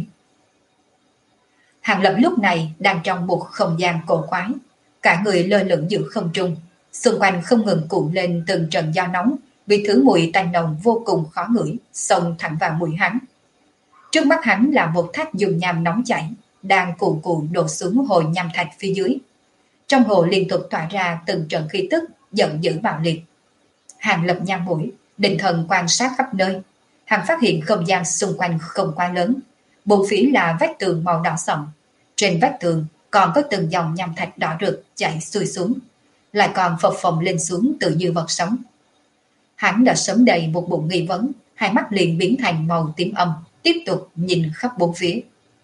Hàng Lập lúc này đang trong một không gian cổ quái, cả người lơ lửng giữa không trung, xung quanh không ngừng cuộn lên từng trận gió nóng, vì thứ mùi tanh nồng vô cùng khó ngửi, xông thẳng vào mũi hắn. Trước mắt hắn là một thác dung nham nóng chảy, đang cuồn cuộn đổ xuống hồ nham thạch phía dưới. Trong hồ liên tục tỏa ra từng trận khí tức giận dữ bạo liệt. Hàng Lập nhăn mũi, định thần quan sát khắp nơi. Hắn phát hiện không gian xung quanh không quá lớn, bốn phía là vách tường màu đỏ sậm. Trên vách tường còn có từng dòng nham thạch đỏ rực chảy xuôi xuống, lại còn phập phồng lên xuống tự như vật sống. Hắn đã sớm đầy một bụng nghi vấn, hai mắt liền biến thành màu tím âm, tiếp tục nhìn khắp bốn phía.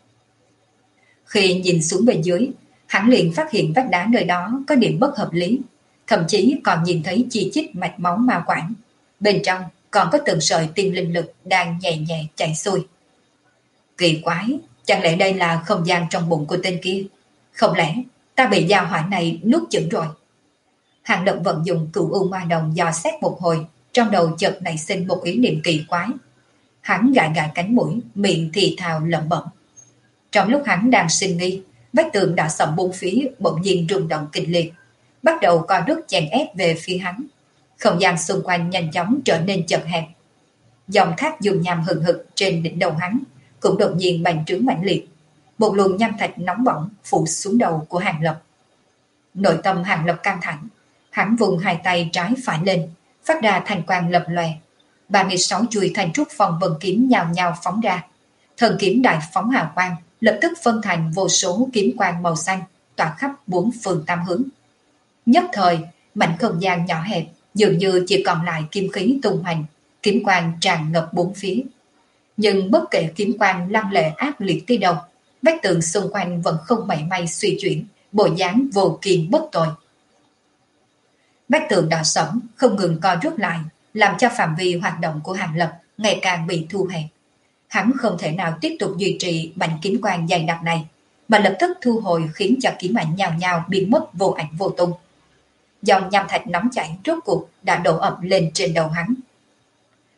Khi nhìn xuống bên dưới, hắn liền phát hiện vách đá nơi đó có điểm bất hợp lý, thậm chí còn nhìn thấy chi chít mạch máu ma quản. Bên trong còn có từng sợi tiên linh lực đang nhẹ nhẹ chảy xuôi. Kỳ quái, chẳng lẽ đây là không gian trong bụng của tên kia? Không lẽ ta bị gia hỏa này nuốt chửng rồi? Hàng Lập vận dụng Cửu U Ma Đồng dò xét một hồi, trong đầu chợt nảy sinh một ý niệm kỳ quái. Hắn gãi gãi cánh mũi, miệng thì thào lẩm bẩm. Trong lúc hắn đang suy nghĩ, vách tường đã sầm bốn phía bỗng nhiên rung động kịch liệt, bắt đầu co rút chèn ép về phía hắn. Không gian xung quanh nhanh chóng trở nên chật hẹp. Dòng thác dùng nham hừng hực trên đỉnh đầu hắn cũng đột nhiên bành trướng mãnh liệt. Một luồng nham thạch nóng bỏng phủ xuống đầu của Hàng Lập. Nội tâm Hàng Lập căng thẳng, hắn vùng hai tay trái phải lên, phát ra thanh quang lập lòe. 36 chuôi thanh trúc phong vân kiếm nhào nhào phóng ra. Thần kiếm đại phóng hào quang, lập tức phân thành vô số kiếm quang màu xanh, tỏa khắp bốn phương tam hướng. Nhất thời, mảnh không gian nhỏ hẹp, dường như chỉ còn lại kiếm khí tung hoành, kiếm quang tràn ngập bốn phía. Nhưng bất kể kiếm quang lăng lệ ác liệt tới đâu, vách tường xung quanh vẫn không mảy may suy chuyển, bộ dáng vô kiên bất tồi. Vách tường đỏ sẫm không ngừng co rút lại, làm cho phạm vi hoạt động của Hàng Lập ngày càng bị thu hẹp. Hắn không thể nào tiếp tục duy trì mảnh kiếm quang dày đặc này, mà lập tức thu hồi khiến cho kiếm ảnh nhào nhào biến mất vô ảnh vô tung. Dòng nham thạch nóng chảy rốt cuộc đã đổ ập lên trên đầu hắn.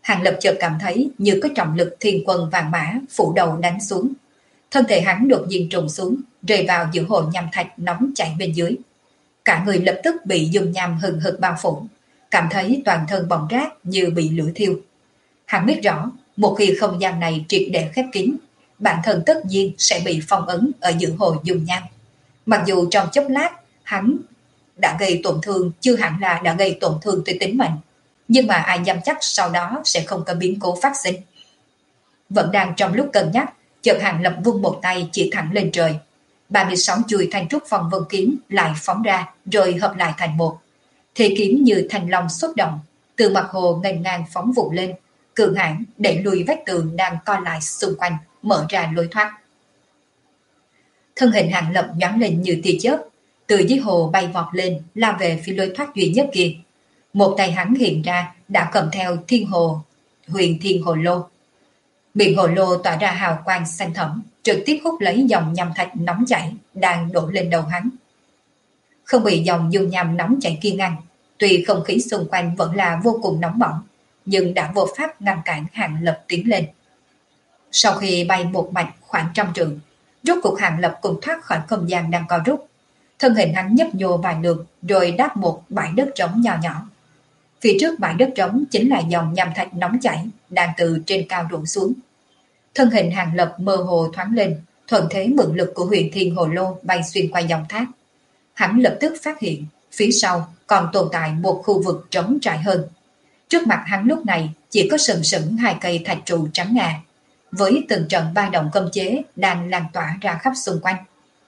Hàng Lập chợt cảm thấy như có trọng lực thiên quân vàng mã phủ đầu đánh xuống. Thân thể hắn đột nhiên trùng xuống, rơi vào giữa hồ nham thạch nóng chảy bên dưới. Cả người lập tức bị dung nham hừng hực bao phủ, cảm thấy toàn thân bỏng rát như bị lửa thiêu. Hắn biết rõ, một khi không gian này triệt để khép kín, bản thân tất nhiên sẽ bị phong ấn ở giữa hồ dung nham. Mặc dù trong chốc lát hắn đã gây tổn thương, chưa hẳn là đã gây tổn thương tới tính mệnh, nhưng mà ai dám chắc sau đó sẽ không có biến cố phát sinh. Vẫn đang trong lúc cân nhắc, chợt Hàng Lập vung một tay chỉ thẳng lên trời. 36 chuôi thanh trúc phong vân kiếm lại phóng ra rồi hợp lại thành một. Thế kiếm như thanh long xuất động, từ mặt hồ nghênh ngang phóng vụt lên, cường hãn đẩy lùi vách tường đang co lại xung quanh, mở ra lối thoát. Thân hình Hàng Lập nhoáng lên như tia chớp, từ dưới hồ bay vọt lên, lao về phía lối thoát duy nhất kia. Một tay hắn hiện ra đã cầm theo huyền thiên hồ lô. Miệng hồ lô tỏa ra hào quang xanh thẫm, trực tiếp hút lấy dòng nham thạch nóng chảy đang đổ lên đầu hắn. Không bị dòng dung nham nóng chảy kia ngăn, tuy không khí xung quanh vẫn là vô cùng nóng bỏng, nhưng đã vô pháp ngăn cản Hàng Lập tiến lên. Sau khi bay một mạch khoảng 100 trượng, rốt cuộc Hàng Lập cùng thoát khỏi không gian đang co rút. Thân hình hắn nhấp nhô vài lượt rồi đáp một bãi đất trống nhỏ nhỏ. Phía trước bãi đất trống chính là dòng nham thạch nóng chảy đang từ trên cao đổ xuống. Thân hình Hàng Lập mơ hồ thoáng lên, thuận thế mượn lực của huyền thiên hồ lô bay xuyên qua dòng thác. Hắn lập tức phát hiện phía sau còn tồn tại một khu vực trống trải hơn. Trước mặt hắn lúc này chỉ có sừng sững 2 cây thạch trụ trắng ngà, với từng trận ba động cấm chế đang lan tỏa ra khắp xung quanh.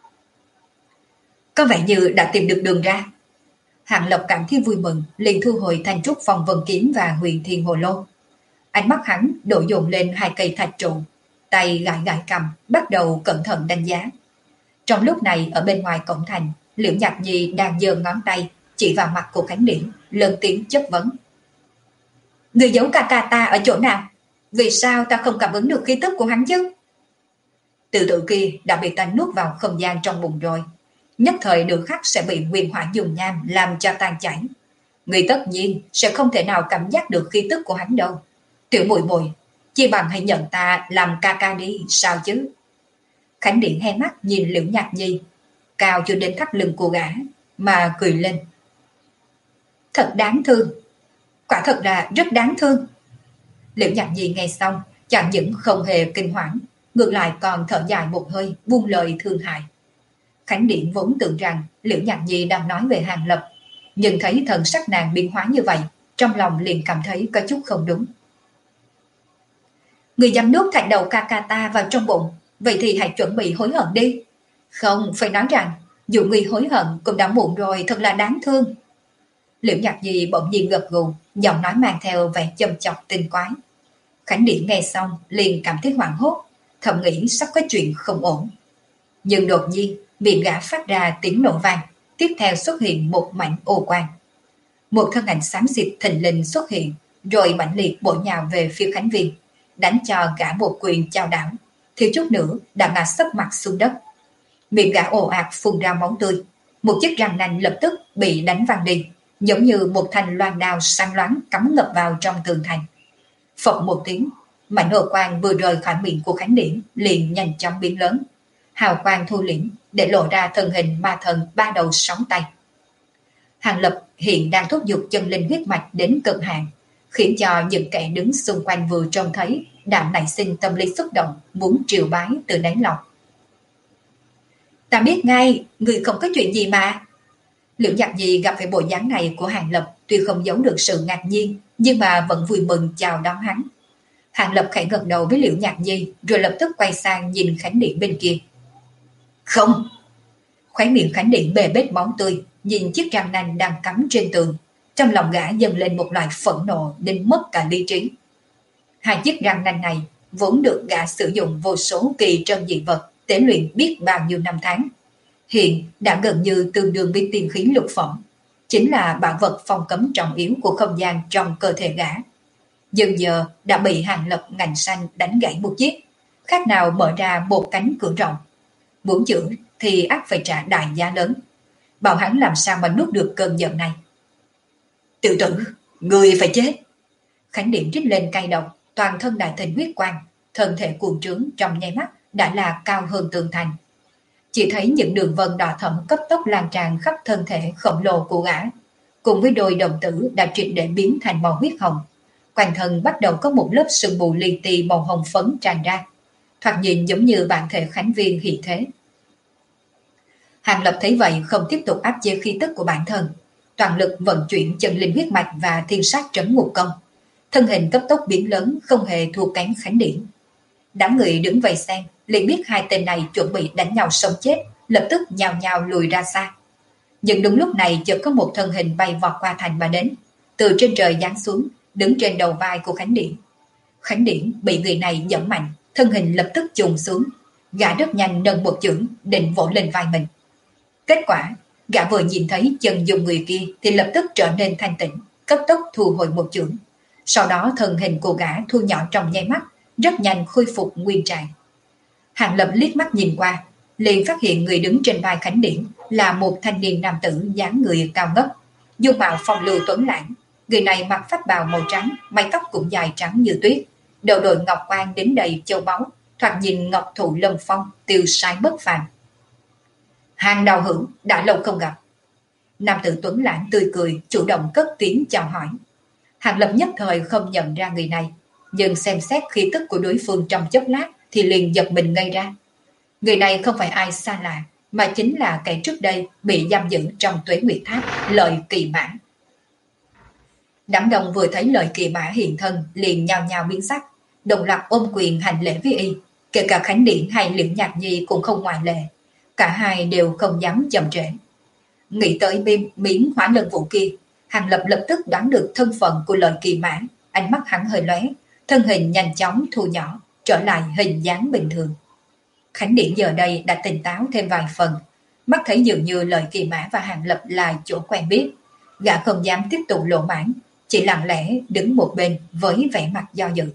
Có vẻ như đã tìm được đường ra. Hàng Lập cảm thấy vui mừng, liền thu hồi thanh trúc phong vân kiếm và huyền thiên hồ lô. Ánh mắt hắn đổ dồn lên 2 cây thạch trụ, tay gãi gãi cầm, bắt đầu cẩn thận đánh giá. Trong lúc này ở bên ngoài cổng thành, Liễu Nhạc Nhi đang giơ ngón tay chỉ vào mặt của Khánh Điển, lớn tiếng chất vấn. Người giấu ca ca ta ở chỗ nào? Vì sao ta không cảm ứng được khí tức của hắn chứ? Tự tử kia đã bị ta nuốt vào không gian trong bụng rồi, nhất thời nửa khắc sẽ bị nguyên hỏa dùng nham làm cho tan chảy. Người tất nhiên sẽ không thể nào cảm giác được khí tức của hắn đâu. Tiểu muội muội, chi bằng hãy nhận ta làm ca ca đi, sao chứ? Khánh Điện hai mắt nhìn Liễu Nhạc Nhi, cao chưa đến thắt lưng cô gã, mà cười lên. Thật đáng thương, quả thật là rất đáng thương. Liễu Nhạc Nhi nghe xong, chẳng những không hề kinh hoảng, ngược lại còn thở dài một hơi, buông lời thương hại. Khánh Điện vốn tưởng rằng Liễu Nhạc Nhi đang nói về Hàng Lập, nhưng thấy thần sắc nàng biến hóa như vậy, trong lòng liền cảm thấy có chút không đúng. Người dám nuốt thạch đầu ca ca ta vào trong bụng, vậy thì hãy chuẩn bị hối hận đi. Không, phải nói rằng, dù người hối hận cũng đã muộn rồi, thật là đáng thương. Liễu Nhạc Nhi bỗng nhiên gật gù, giọng nói mang theo vẻ châm chọc tinh quái. Khánh Điện nghe xong liền cảm thấy hoảng hốt, thầm nghĩ sắp có chuyện không ổn. Nhưng đột nhiên, miệng gã phát ra tiếng nổ vang, tiếp theo xuất hiện một mảnh ô quang. Một thân ảnh xám xịt thình lình xuất hiện, rồi mãnh liệt bổ nhào về phía Khánh Viên, đánh cho gã một quyền chao đảo, thiếu chút nữa đã ngã sấp mặt xuống đất. Miệng gã ồ ạt phun ra máu tươi, một chiếc răng nanh lập tức bị đánh văng đi, giống như một thanh loan đao sáng loáng cắm ngập vào trong tường thành. Phộc một tiếng, mảnh ô quang vừa rời khỏi miệng của Khánh Điển liền nhanh chóng biến lớn, hào quang thu liễm để lộ ra thân hình ma thần 3 đầu 6 tay. Hàng Lập hiện đang thúc giục chân linh huyết mạch đến cực hạn, khiến cho những kẻ đứng xung quanh vừa trông thấy đã nảy sinh tâm lý xúc động, muốn triều bái từ đáy lòng. Ta biết ngay, người không có chuyện gì mà. Liễu Nhạc Nhi gặp phải bộ dáng này của Hàng Lập, tuy không giấu được sự ngạc nhiên, nhưng mà vẫn vui mừng chào đón hắn. Hàng Lập khẽ gật đầu với Liễu Nhạc Nhi, rồi lập tức quay sang nhìn Khánh Điện bên kia. Không! Khóe miệng Khánh Điện bê bết máu tươi, nhìn chiếc răng nanh đang cắm trên tường. Trong lòng gã dâng lên một loại phẫn nộ đến mất cả lý trí. 2 chiếc răng nanh này vốn được gã sử dụng vô số kỳ trân dị vật, tế luyện biết bao nhiêu năm tháng. Hiện đã gần như tương đương với tiên khí lục phẩm, chính là bảo vật phong cấm trọng yếu của không gian trong cơ thể gã. Dần giờ đã bị Hàng Lập ngành xanh đánh gãy một chiếc, khác nào mở ra một cánh cửa rộng. Muốn chữa thì ắt phải trả đại giá lớn. Bảo hắn làm sao mà nuốt được cơn giận này. Tiểu tử, người phải chết. Khánh điện rít lên cay độc, toàn thân đại thịnh huyết quang, thân thể cuồng trướng trong nháy mắt đã là cao hơn tường thành. Chỉ thấy những đường vân đỏ thẫm cấp tốc lan tràn khắp thân thể khổng lồ của gã, cùng với đôi đồng tử đã triệt để biến thành màu huyết hồng. Quanh thân bắt đầu có một lớp sương mù li ti màu hồng phấn tràn ra, thoạt nhìn giống như bản thể Khánh Viên hiện thế. Hàng Lập thấy vậy không tiếp tục áp chế khí tức của bản thân, toàn lực vận chuyển chân linh huyết mạch và thiên sát trấn ngục công. Thân hình cấp tốc biến lớn, không hề thua kém Khánh Điển. Đám người đứng vây xem, liền biết hai tên này chuẩn bị đánh nhau sống chết, lập tức nhào nhào lùi ra xa. Nhưng đúng lúc này chợt có một thân hình bay vọt qua thành mà đến, từ trên trời giáng xuống, đứng trên đầu vai của Khánh Điển. Khánh Điển bị người này giẫm mạnh, thân hình lập tức chùng xuống, gã rất nhanh nâng một chưởng định vỗ lên vai mình. Kết quả, gã vừa nhìn thấy chân dùng người kia thì lập tức trở nên thanh tĩnh, cấp tốc thu hồi một chưởng. Sau đó thân hình của gã thu nhỏ trong nháy mắt, rất nhanh khôi phục nguyên trạng. Hàng Lập liếc mắt nhìn qua, liền phát hiện người đứng trên vai Khánh Điển là một thanh niên nam tử dáng người cao ngất, dung mạo phong lưu tuấn lãng. Người này mặc pháp bào màu trắng, mái tóc cũng dài trắng như tuyết, đầu đội ngọc quan đến đầy châu báu, thoạt nhìn ngọc thụ lâm phong, tiêu sái bất phàm. Hàng Đạo Hữu, đã lâu không gặp. Nam tử tuấn lãng tươi cười, chủ động cất tiếng chào hỏi. Hàng Lập nhất thời không nhận ra người này, nhưng xem xét khí tức của đối phương trong chốc lát thì liền giật mình ngây ra. Người này không phải ai xa lạ, mà chính là kẻ trước đây bị giam giữ trong Tuế Nguyệt Tháp, Lợi Kỳ Mã. Đám đông vừa thấy Lợi Kỳ Mã hiện thân liền nhao nhao biến sắc, đồng loạt ôm quyền hành lễ với y, kể cả Khánh Điển hay Liễu Nhạc Nhi cũng không ngoại lệ. Cả hai đều không dám chậm trễ. Nghĩ tới miếng hỏa lân vũ kia, Hàng Lập lập tức đoán được thân phận của Lợi Kỳ Mã, ánh mắt hắn hơi lóe, thân hình nhanh chóng thu nhỏ, trở lại hình dáng bình thường. Khánh Điển giờ đây đã tỉnh táo thêm vài phần, mắt thấy dường như Lợi Kỳ Mã và Hàng Lập là chỗ quen biết, gã không dám tiếp tục lộ mãn, chỉ lặng lẽ đứng một bên với vẻ mặt do dự.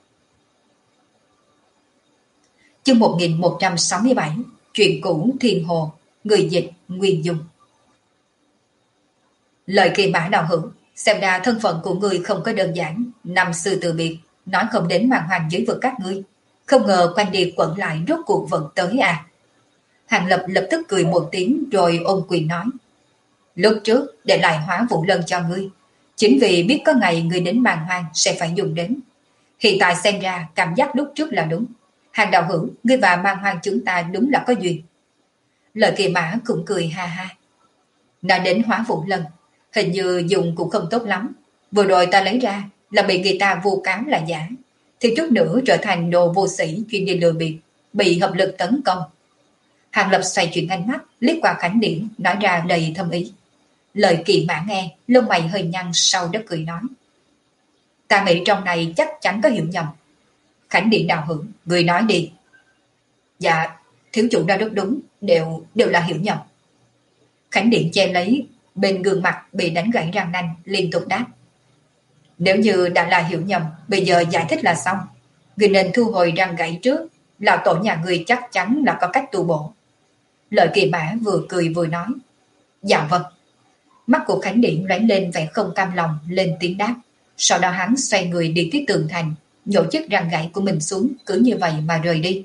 Chương 1167, Chuyện cũ Thiên Hồ, người dịch Nguyên Dung. Lợi Kỳ Mã Đạo Hữu, xem ra thân phận của ngươi không có đơn giản, năm xưa từ biệt, nói không đến màn hoàng dưới vực các ngươi, không ngờ quanh đi quẩn lại rốt cuộc vẫn tới à. Hàng Lập lập tức cười một tiếng rồi ôm quyền nói, lúc trước để lại Hóa Vũ Lân cho ngươi, chính vì biết có ngày ngươi đến màn hoàng sẽ phải dùng đến. Hiện tại xem ra cảm giác lúc trước là đúng. Hàng Đạo Hữu, ngươi và màn hoàng chúng ta đúng là có duyên. Lợi Kỳ Mã cũng cười ha ha. Nói đến Hóa Vũ Lân, hình như dùng cũng không tốt lắm. Vừa rồi ta lấy ra là bị người ta vu cáo là giả, thì chút nữa trở thành đồ vô sĩ chuyên đi lừa bịp, bị hợp lực tấn công. Hàng Lập xoay chuyển ánh mắt, liếc qua Khánh Điển, nói ra đầy thâm ý. Lợi Kỳ Mã nghe, lông mày hơi nhăn, sau đó cười nói, ta nghĩ trong này chắc chắn có hiểu nhầm. Khánh Điển Đạo Hữu, người nói đi. Dạ, thiếu chủ đã rất đúng, đều là hiểu nhầm. Khánh Điển che lấy bên gương mặt bị đánh gãy răng nanh, liên tục đáp, nếu như đã là hiểu nhầm, bây giờ giải thích là xong. Người nên thu hồi răng gãy trước, lão tổ nhà người chắc chắn là có cách tu bổ. Lợi Kỳ Mã vừa cười vừa nói, dạ vâng. Mắt của Khánh Điển lóe lên vẻ không cam lòng, lên tiếng đáp. Sau đó hắn xoay người đi tới tường thành, nhổ chiếc răng gãy của mình xuống, cứ như vậy mà rời đi.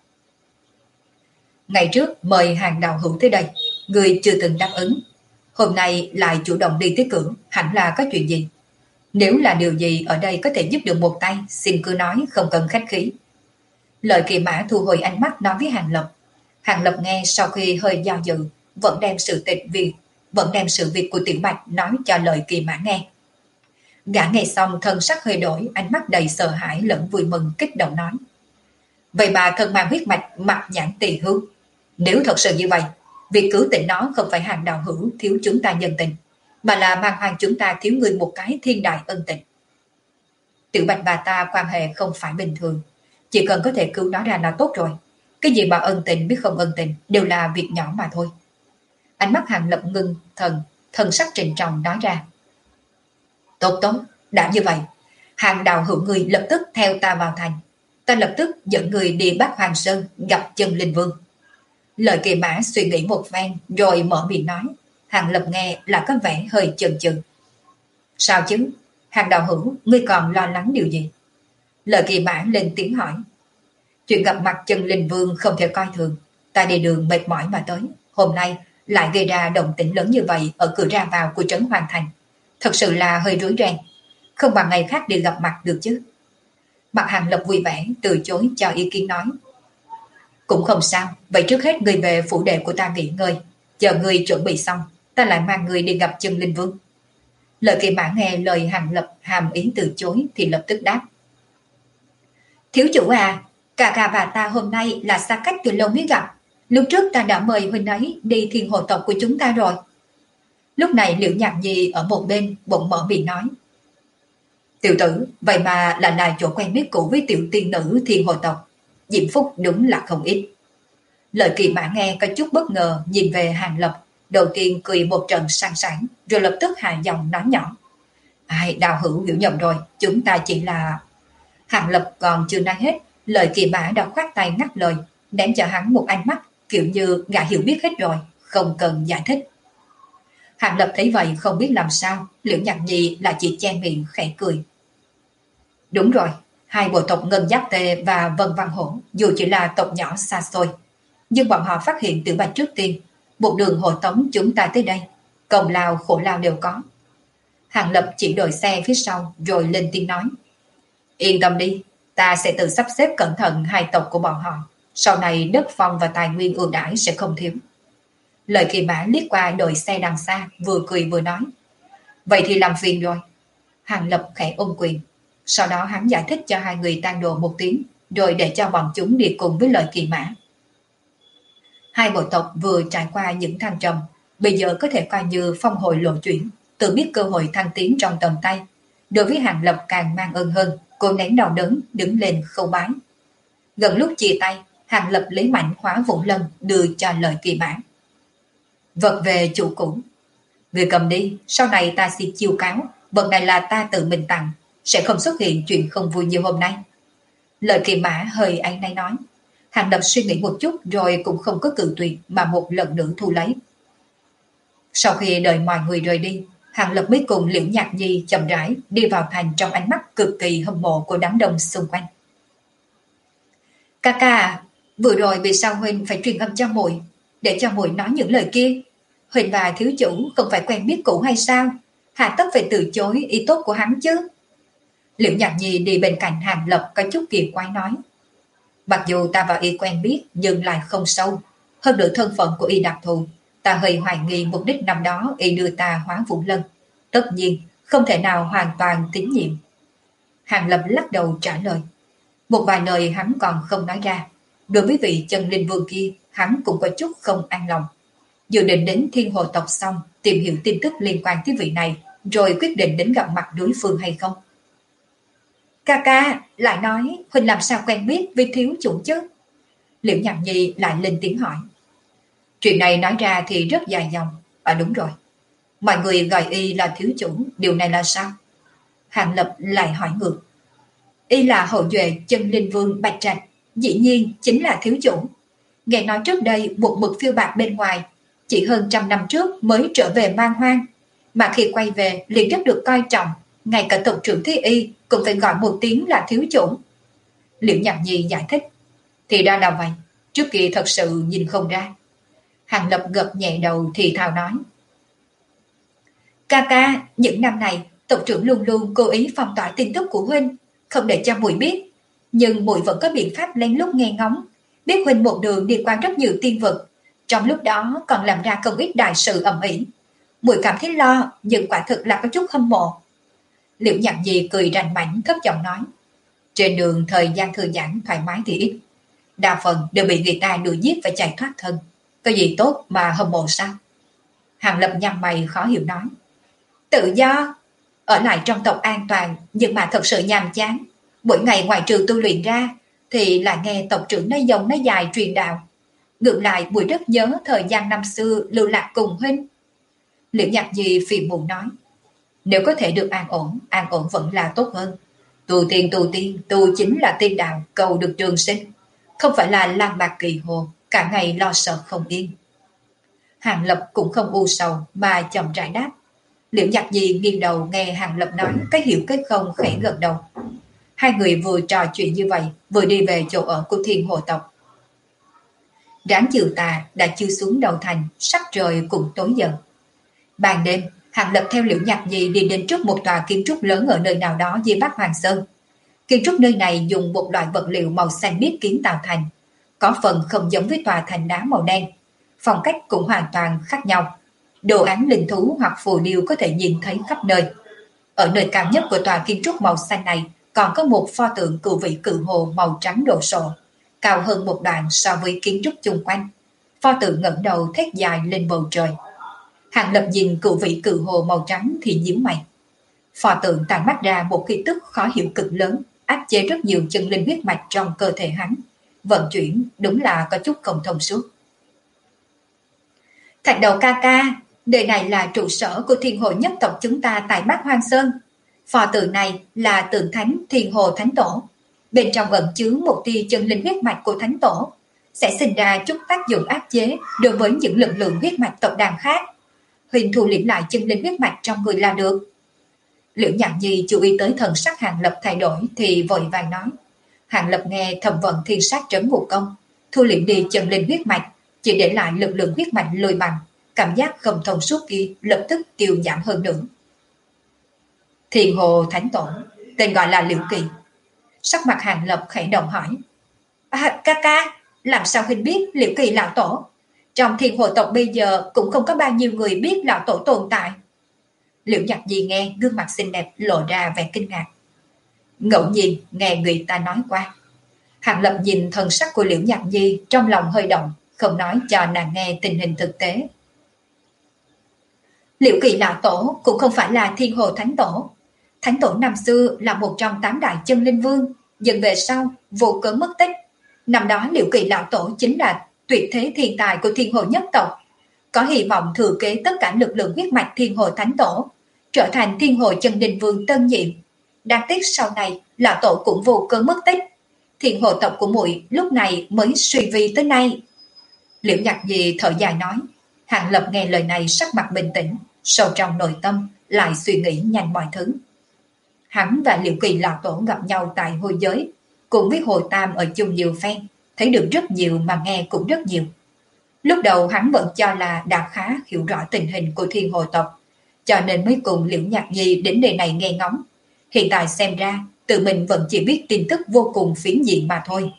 Ngày trước mời Hàng Đạo Hữu tới đây, người chưa từng đáp ứng, hôm nay lại chủ động đi tới cửa, hẳn là có chuyện gì. Nếu là điều gì ở đây có thể giúp được một tay, xin cứ nói, không cần khách khí. Lợi Kỳ Mã thu hồi ánh mắt nói với Hàng Lập. Hàng Lập nghe sau khi hơi do dự, vẫn đem sự việc của Tiểu Bạch nói cho Lợi Kỳ Mã nghe. Gã nghe xong thân sắc hơi đổi, ánh mắt đầy sợ hãi lẫn vui mừng, kích động nói, vậy mà thân mang huyết mạch mặt nhãn tỳ hưu, nếu thật sự như vậy, việc cứu tỉnh nó không phải Hàng Đạo Hữu thiếu chúng ta nhân tình, mà là mang hoàng chúng ta thiếu người một cái thiên đại ân tình. Tiểu Bạch và ta quan hệ không phải bình thường, chỉ cần có thể cứu nó ra là tốt rồi. Cái gì mà ân tình biết không ân tình đều là việc nhỏ mà thôi. Ánh mắt Hàng Lập ngưng thần sắc trịnh trọng nói ra. Tốt tốt, đã như vậy, Hàng Đạo Hữu người lập tức theo ta vào thành, ta lập tức dẫn người đi Bắc Hoàng Sơn gặp Chân Linh Vương. Lợi Kỳ Mã suy nghĩ một phen rồi mở miệng nói. Hàng Lập nghe là có vẻ hơi chần chừ. Sao chứ? Hàng đạo hữu, ngươi còn lo lắng điều gì? Lợi Kỳ Mã lên tiếng hỏi. Chuyện gặp mặt Chân Linh Vương không thể coi thường. Ta đi đường mệt mỏi mà tới. Hôm nay lại gây ra động tĩnh lớn như vậy ở cửa ra vào của trấn Hoàng Thành. Thật sự là hơi rối ren. Không bằng ngày khác đi gặp mặt được chứ. Mặt Hàng Lập vui vẻ từ chối cho ý kiến nói. Cũng không sao. Vậy trước hết ngươi về phủ đệ của ta nghỉ ngơi. Chờ ngươi chuẩn bị xong, ta lại mang ngươi đi gặp Chân Linh Vương. Lợi Kỳ Mã nghe lời Hàng Lập hàm ý từ chối thì lập tức đáp. Thiếu chủ à, cả gà và ta hôm nay là xa cách từ lâu mới gặp. Lúc trước ta đã mời huynh ấy đi thiên hồ tộc của chúng ta rồi. Lúc này Liễu Nhạc Nhi ở một bên bỗng mở miệng nói. Tiểu tử, vậy mà là chỗ quen biết cũ với tiểu tiên nữ thiên hồ tộc. Diễm phúc đúng là không ít. Lợi Kỳ Mã nghe có chút bất ngờ nhìn về Hàng Lập. Đầu tiên cười một trận sang sảng, rồi lập tức hạ giọng nói nhỏ. Ai, đạo hữu hiểu nhầm rồi, chúng ta chỉ là... Hàng Lập còn chưa nói hết, Lợi Kỳ Mã đã khoát tay ngắt lời, ném cho hắn một ánh mắt, kiểu như gã hiểu biết hết rồi, không cần giải thích. Hàng Lập thấy vậy không biết làm sao, Liễu Nhạc Nhi là chỉ che miệng khẽ cười. Đúng rồi, hai bộ tộc Ngân Giáp Tê và Vân Văn Hổ dù chỉ là tộc nhỏ xa xôi, nhưng bọn họ phát hiện Tử Bạch trước tiên, một đường hộ tống chúng ta tới đây, công lao khổ lao đều có. Hàng Lập chỉ đội xe phía sau rồi lên tiếng nói. Yên tâm đi, ta sẽ tự sắp xếp cẩn thận hai tộc của bọn họ, sau này đất phong và tài nguyên ưu đãi sẽ không thiếu. Lợi Kỳ Mã liếc qua đội xe đằng xa, vừa cười vừa nói. Vậy thì làm phiền rồi. Hàng Lập khẽ ôm quyền. Sau đó hắn giải thích cho hai người tan đồ một tiếng, rồi để cho bọn chúng đi cùng với Lợi Kỳ Mã. Hai bộ tộc vừa trải qua những thăng trầm, bây giờ có thể coi như phong hồi lộ chuyển, tự biết cơ hội thăng tiến trong tầm tay. Đối với Hàng Lập càng mang ơn hơn, cô nén đau đớn, đứng lên khâu bái. Gần lúc chia tay, Hàng Lập lấy mảnh khóa Vũ Lân đưa cho Lợi Kỳ Mã. Vật về chủ cũ. Người cầm đi, sau này ta xin chiêu cáo, vật này là ta tự mình tặng, sẽ không xuất hiện chuyện không vui như hôm nay. Lợi Kỳ Mã hơi áy náy nói. Hàng Lập suy nghĩ một chút rồi cũng không có cự tuyệt mà một lần nữa thu lấy. Sau khi đợi mọi người rời đi, Hàng Lập mới cùng Liễu Nhạc Nhi chậm rãi đi vào thành trong ánh mắt cực kỳ hâm mộ của đám đông xung quanh. Ca ca, vừa rồi vì sao huynh phải truyền âm cho muội, để cho muội nói những lời kia? Huynh và thiếu chủ không phải quen biết cũ hay sao? Hà tất phải từ chối ý tốt của hắn chứ? Liễu Nhạc Nhi đi bên cạnh Hàng Lập có chút kỳ quái nói. Mặc dù ta và y quen biết nhưng lại không sâu. Hơn nữa thân phận của y đặc thù, ta hơi hoài nghi mục đích năm đó y đưa ta hóa Vũ Lân. Tất nhiên không thể nào hoàn toàn tín nhiệm. Hàng Lập lắc đầu trả lời. Một vài lời hắn còn không nói ra. Đối với vị Chân Linh Vương kia, hắn cũng có chút không an lòng. Dự định đến Thiên Hồ tộc xong, tìm hiểu tin tức liên quan tới vị này, rồi quyết định đến gặp mặt đối phương hay không. Ca ca, lại nói, huynh làm sao quen biết với thiếu chủ chứ? Liễu Nhạc Nhi lại lên tiếng hỏi. Chuyện này nói ra thì rất dài dòng. À đúng rồi, mọi người gọi y là thiếu chủ, điều này là sao? Hàng Lập lại hỏi ngược. Y là hậu duệ Chân Linh Vương Bạch Trạch, dĩ nhiên chính là thiếu chủ. Nghe nói trước đây một mực phiêu bạc bên ngoài, chỉ hơn 100 năm trước mới trở về man hoang, mà khi quay về liền rất được coi trọng, ngay cả tộc trưởng Thế Y cũng phải gọi một tiếng là thiếu chủ. Liễu Nhạc Nhi giải thích. Thì ra là vậy, trước kia thật sự nhìn không ra. Hàng Lập gật nhẹ đầu thì thào nói. Ca ca, những năm này tộc trưởng luôn luôn cố ý phong tỏa tin tức của huynh, không để cho muội biết, nhưng muội vẫn có biện pháp lén lút nghe ngóng, biết huynh một đường đi qua rất nhiều tiên vực, trong lúc đó còn làm ra không ít đại sự ầm ĩ. Muội cảm thấy lo, nhưng quả thực là có chút hâm mộ. Liễu Nhạc Nhi cười rành mảnh thấp giọng nói. Trên đường thời gian thư giãn thoải mái thì ít, đa phần đều bị người ta đuổi giết và chạy thoát thân. Có gì tốt mà hâm mộ sao? Hàng Lập nhăn mày khó hiểu nói. Tự do, ở lại trong tộc an toàn, nhưng mà thật sự nhàm chán. Mỗi ngày ngoài trừ tu luyện ra, thì lại nghe tộc trưởng nói dông nói dài truyền đạo. Ngược lại muội rất nhớ thời gian năm xưa lưu lạc cùng huynh. Liễu Nhạc Nhi phiền muộn nói. Nếu có thể được an ổn vẫn là tốt hơn. Tu tiên, tu chính là tiên đạo, cầu được trường sinh. Không phải là lang bạc kỳ hồ, cả ngày lo sợ không yên. Hàng Lập cũng không u sầu mà chậm rãi đáp. Liễu Nhạc Nhi nghiêng đầu nghe Hàng Lập nói cái hiểu cái không, khẽ gật đầu. Hai người vừa trò chuyện như vậy, vừa đi về chỗ ở của Thiên Hồ tộc. Ráng chiều tà đã chiêu xuống đầu thành, sắc trời cũng tối dần. Ban đêm, Hàng Lập theo Liễu Nhạc Nhi đi đến trước một tòa kiến trúc lớn ở nơi nào đó dưới Bắc Hoàng Sơn. Kiến trúc nơi này dùng một loại vật liệu màu xanh biếc kiến tạo thành, có phần không giống với tòa thành đá màu đen, phong cách cũng hoàn toàn khác nhau. Đồ án linh thú hoặc phù điêu có thể nhìn thấy khắp nơi. Ở nơi cao nhất của tòa kiến trúc màu xanh này còn có một pho tượng cự vị cự hồ màu trắng đồ sộ, cao hơn một đoạn so với kiến trúc chung quanh. Pho tượng ngẩng đầu thét dài lên bầu trời. Hàng Lập nhìn cự vị cự hồ màu trắng thì nhíu mày. Pho tượng tàn mắt ra một khí tức khó hiểu cực lớn, áp chế rất nhiều chân linh huyết mạch trong cơ thể hắn. Vận chuyển đúng là có chút không thông suốt. Thạch Đầu ca ca, nơi này là trụ sở của Thiên Hồ nhất tộc chúng ta tại Bắc Hoang Sơn. Pho tượng này là tượng thánh Thiên Hồ Thánh Tổ. Bên trong ẩn chứa một tia chân linh huyết mạch của Thánh Tổ, sẽ sinh ra chút tác dụng áp chế đối với những lực lượng huyết mạch tộc đàn khác. Huỳnh thu liễm lại chân linh huyết mạch trong người là được. Liễu Nhạc Nhi chú ý tới thần sắc Hàng Lập thay đổi thì vội vàng nói. Hàng Lập nghe thẩm vận thiên sát trấn ngũ công, thu liễm đi chân linh huyết mạch, chỉ để lại lực lượng huyết mạch lôi bằng, cảm giác không thông suốt kia lập tức tiêu giảm hơn nữa. Thiên Hồ Thánh Tổ, tên gọi là Liễu Kỳ. Sắc mặt Hàng Lập khẽ động hỏi. Ca ca, làm sao huynh biết Liễu Kỳ lão tổ? Trong Thiên Hồ tộc bây giờ cũng không có bao nhiêu người biết lão tổ tồn tại. Liễu Nhạc Nhi nghe gương mặt xinh đẹp lộ ra vẻ kinh ngạc. Ngẫu nhiên nghe người ta nói qua. Hàng Lập nhìn thần sắc của Liễu Nhạc Nhi trong lòng hơi động, không nói cho nàng nghe tình hình thực tế. Liễu Kỳ lão tổ cũng không phải là Thiên Hồ Thánh Tổ. Thánh Tổ năm xưa là một trong 8 đại chân linh vương, dần về sau vô cớ mất tích. Năm đó Liễu Kỳ lão tổ chính là tuyệt thế thiên tài của Thiên Hồ nhất tộc, có hy vọng thừa kế tất cả lực lượng huyết mạch Thiên Hồ Thánh Tổ, trở thành Thiên Hồ chân linh vương tân nhiệm. Đáng tiếc sau này lão tổ cũng vô cớ mất tích. Thiên Hồ tộc của muội lúc này mới suy vi tới nay. Liễu Nhạc Nhi thở dài nói. Hàng Lập nghe lời này sắc mặt bình tĩnh, sâu trong nội tâm lại suy nghĩ nhanh mọi thứ. Hắn và Liễu Kỳ lão tổ gặp nhau tại Hôi Giới, cùng với Hồ Tam ở chung nhiều phen, thấy được rất nhiều mà nghe cũng rất nhiều. Lúc đầu hắn vẫn cho là đã khá hiểu rõ tình hình của Thiên Hồ tộc, cho nên mới cùng Liễu Nhạc Nhi đến nơi này nghe ngóng. Hiện tại xem ra, tự mình vẫn chỉ biết tin tức vô cùng phiến diện mà thôi.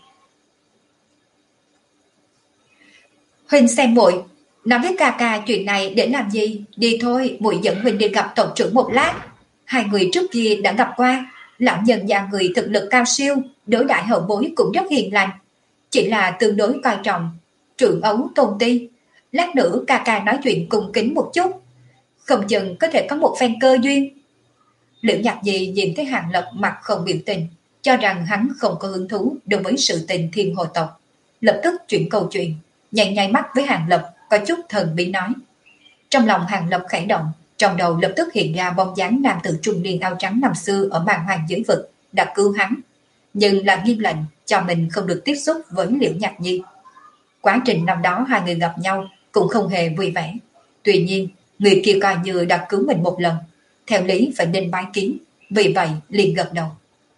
Huynh xem muội, nói với ca ca chuyện này để làm gì? Đi thôi, muội dẫn Huynh đi gặp tộc trưởng một lát. Hai người trước kia đã gặp qua, lão nhân gia người thực lực cao siêu, đối đãi hậu bối cũng rất hiền lành, chỉ là tương đối coi trọng trưởng ấu tôn ti. Lát nữa ca ca nói chuyện cung kính một chút, không chừng có thể có một phen cơ duyên. Liễu Nhạc Nhi nhìn thấy Hàng Lập mặt không biểu tình, cho rằng hắn không có hứng thú đối với sự tình Thiên Hồ tộc, lập tức chuyển câu chuyện, nháy nháy mắt với Hàng Lập, có chút thần bí nói. Trong lòng Hàng Lập khẽ động, trong đầu lập tức hiện ra bóng dáng nam tử trung niên áo trắng năm xưa ở màn hoàng giới vực đã cứu hắn, nhưng là nghiêm lệnh cho mình không được tiếp xúc với Liễu Nhạc Nhi. Quá trình năm đó hai người gặp nhau cũng không hề vui vẻ. Tuy nhiên, người kia coi như đã cứu mình một lần, theo lý phải nên bái kiến, vì vậy liền gật đầu.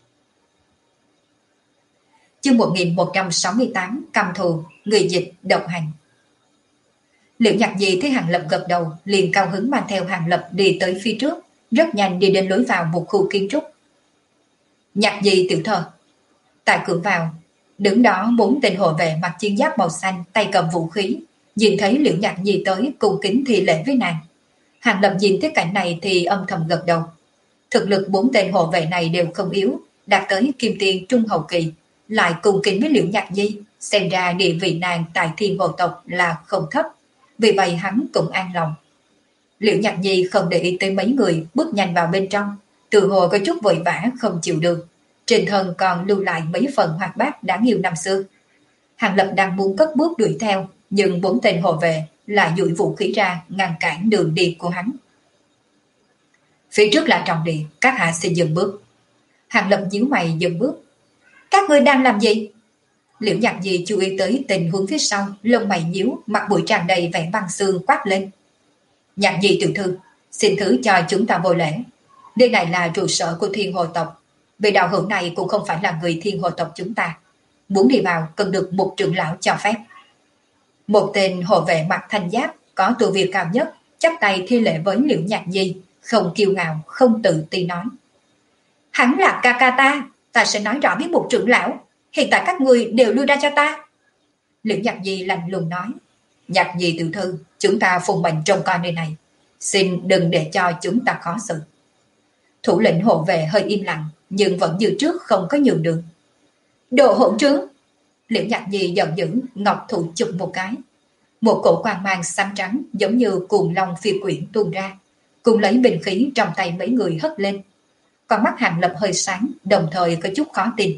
Chương 1168 Căm thù, người dịch độc hành. Liễu Nhạc Nhi thấy Hàng Lập gật đầu, liền cao hứng mang theo Hàng Lập đi tới phía trước, rất nhanh đi đến lối vào một khu kiến trúc. Nhạc Nhi tiểu thơ. Tại cửa vào, đứng đó 4 tên hộ vệ mặc chiến giáp màu xanh, tay cầm vũ khí, nhìn thấy Liễu Nhạc Nhi tới cung kính thi lễ với nàng. Hàng Lập nhìn thấy cảnh này thì âm thầm gật đầu. Thực lực 4 tên hộ vệ này đều không yếu, đạt tới kim tiên trung hậu kỳ, lại cùng kính với Liễu Nhạc Nhi, xem ra địa vị nàng tại Thiên Hồ tộc là không thấp, vì vậy hắn cũng an lòng. Liễu Nhạc Nhi không để ý tới mấy người, bước nhanh vào bên trong, từ hồ có chút vội vã không chịu được, trên thân còn lưu lại mấy phần hoạt bát đáng yêu năm xưa. Hàng Lập đang muốn cất bước đuổi theo, nhưng 4 tên hộ vệ lại duỗi vũ khí ra ngăn cản đường đi của hắn. Phía trước là trọng địa, các hạ xin dừng bước. Hàng Lập nhíu mày dừng bước. Các ngươi đang làm gì? Liễu Nhạc Nhi chú ý tới tình huống phía sau, lông mày nhíu, mặt mũi tràn đầy vẻ băng xương quát lên. Nhạc Nhi tiểu thư, Xin thứ cho chúng ta vô lễ. Nơi này là trụ sở của Thiên Hồ tộc. Vị đạo hữu này cũng không phải là người Thiên Hồ tộc chúng ta. Muốn đi vào cần được một trưởng lão cho phép. Một tên hộ vệ mặc thanh giáp, có tu vi cao nhất, chắp tay thi lễ với Liễu Nhạc Nhi, không kiêu ngạo, không tự ti nói. Hắn là ca ca ta sẽ nói rõ với một trưởng lão. Hiện tại các người đều lui ra cho ta. Liễu Nhạc Nhi lạnh lùng nói. Nhạc Nhi tiểu thư, chúng ta phụng mệnh trông coi nơi này. Xin đừng để cho chúng ta khó xử. Thủ lĩnh hộ vệ hơi im lặng, nhưng vẫn như trước không có nhường đường. Đồ hỗn trướng! Liễu Nhạc Nhi giận dữ, ngọc thủ chụp một cái. Một cổ quang mang xám trắng giống như cuồng long phi quyển tuôn ra, cùng lấy bình khí trong tay mấy người hất lên. Con mắt Hàng Lập hơi sáng, đồng thời có chút khó tin.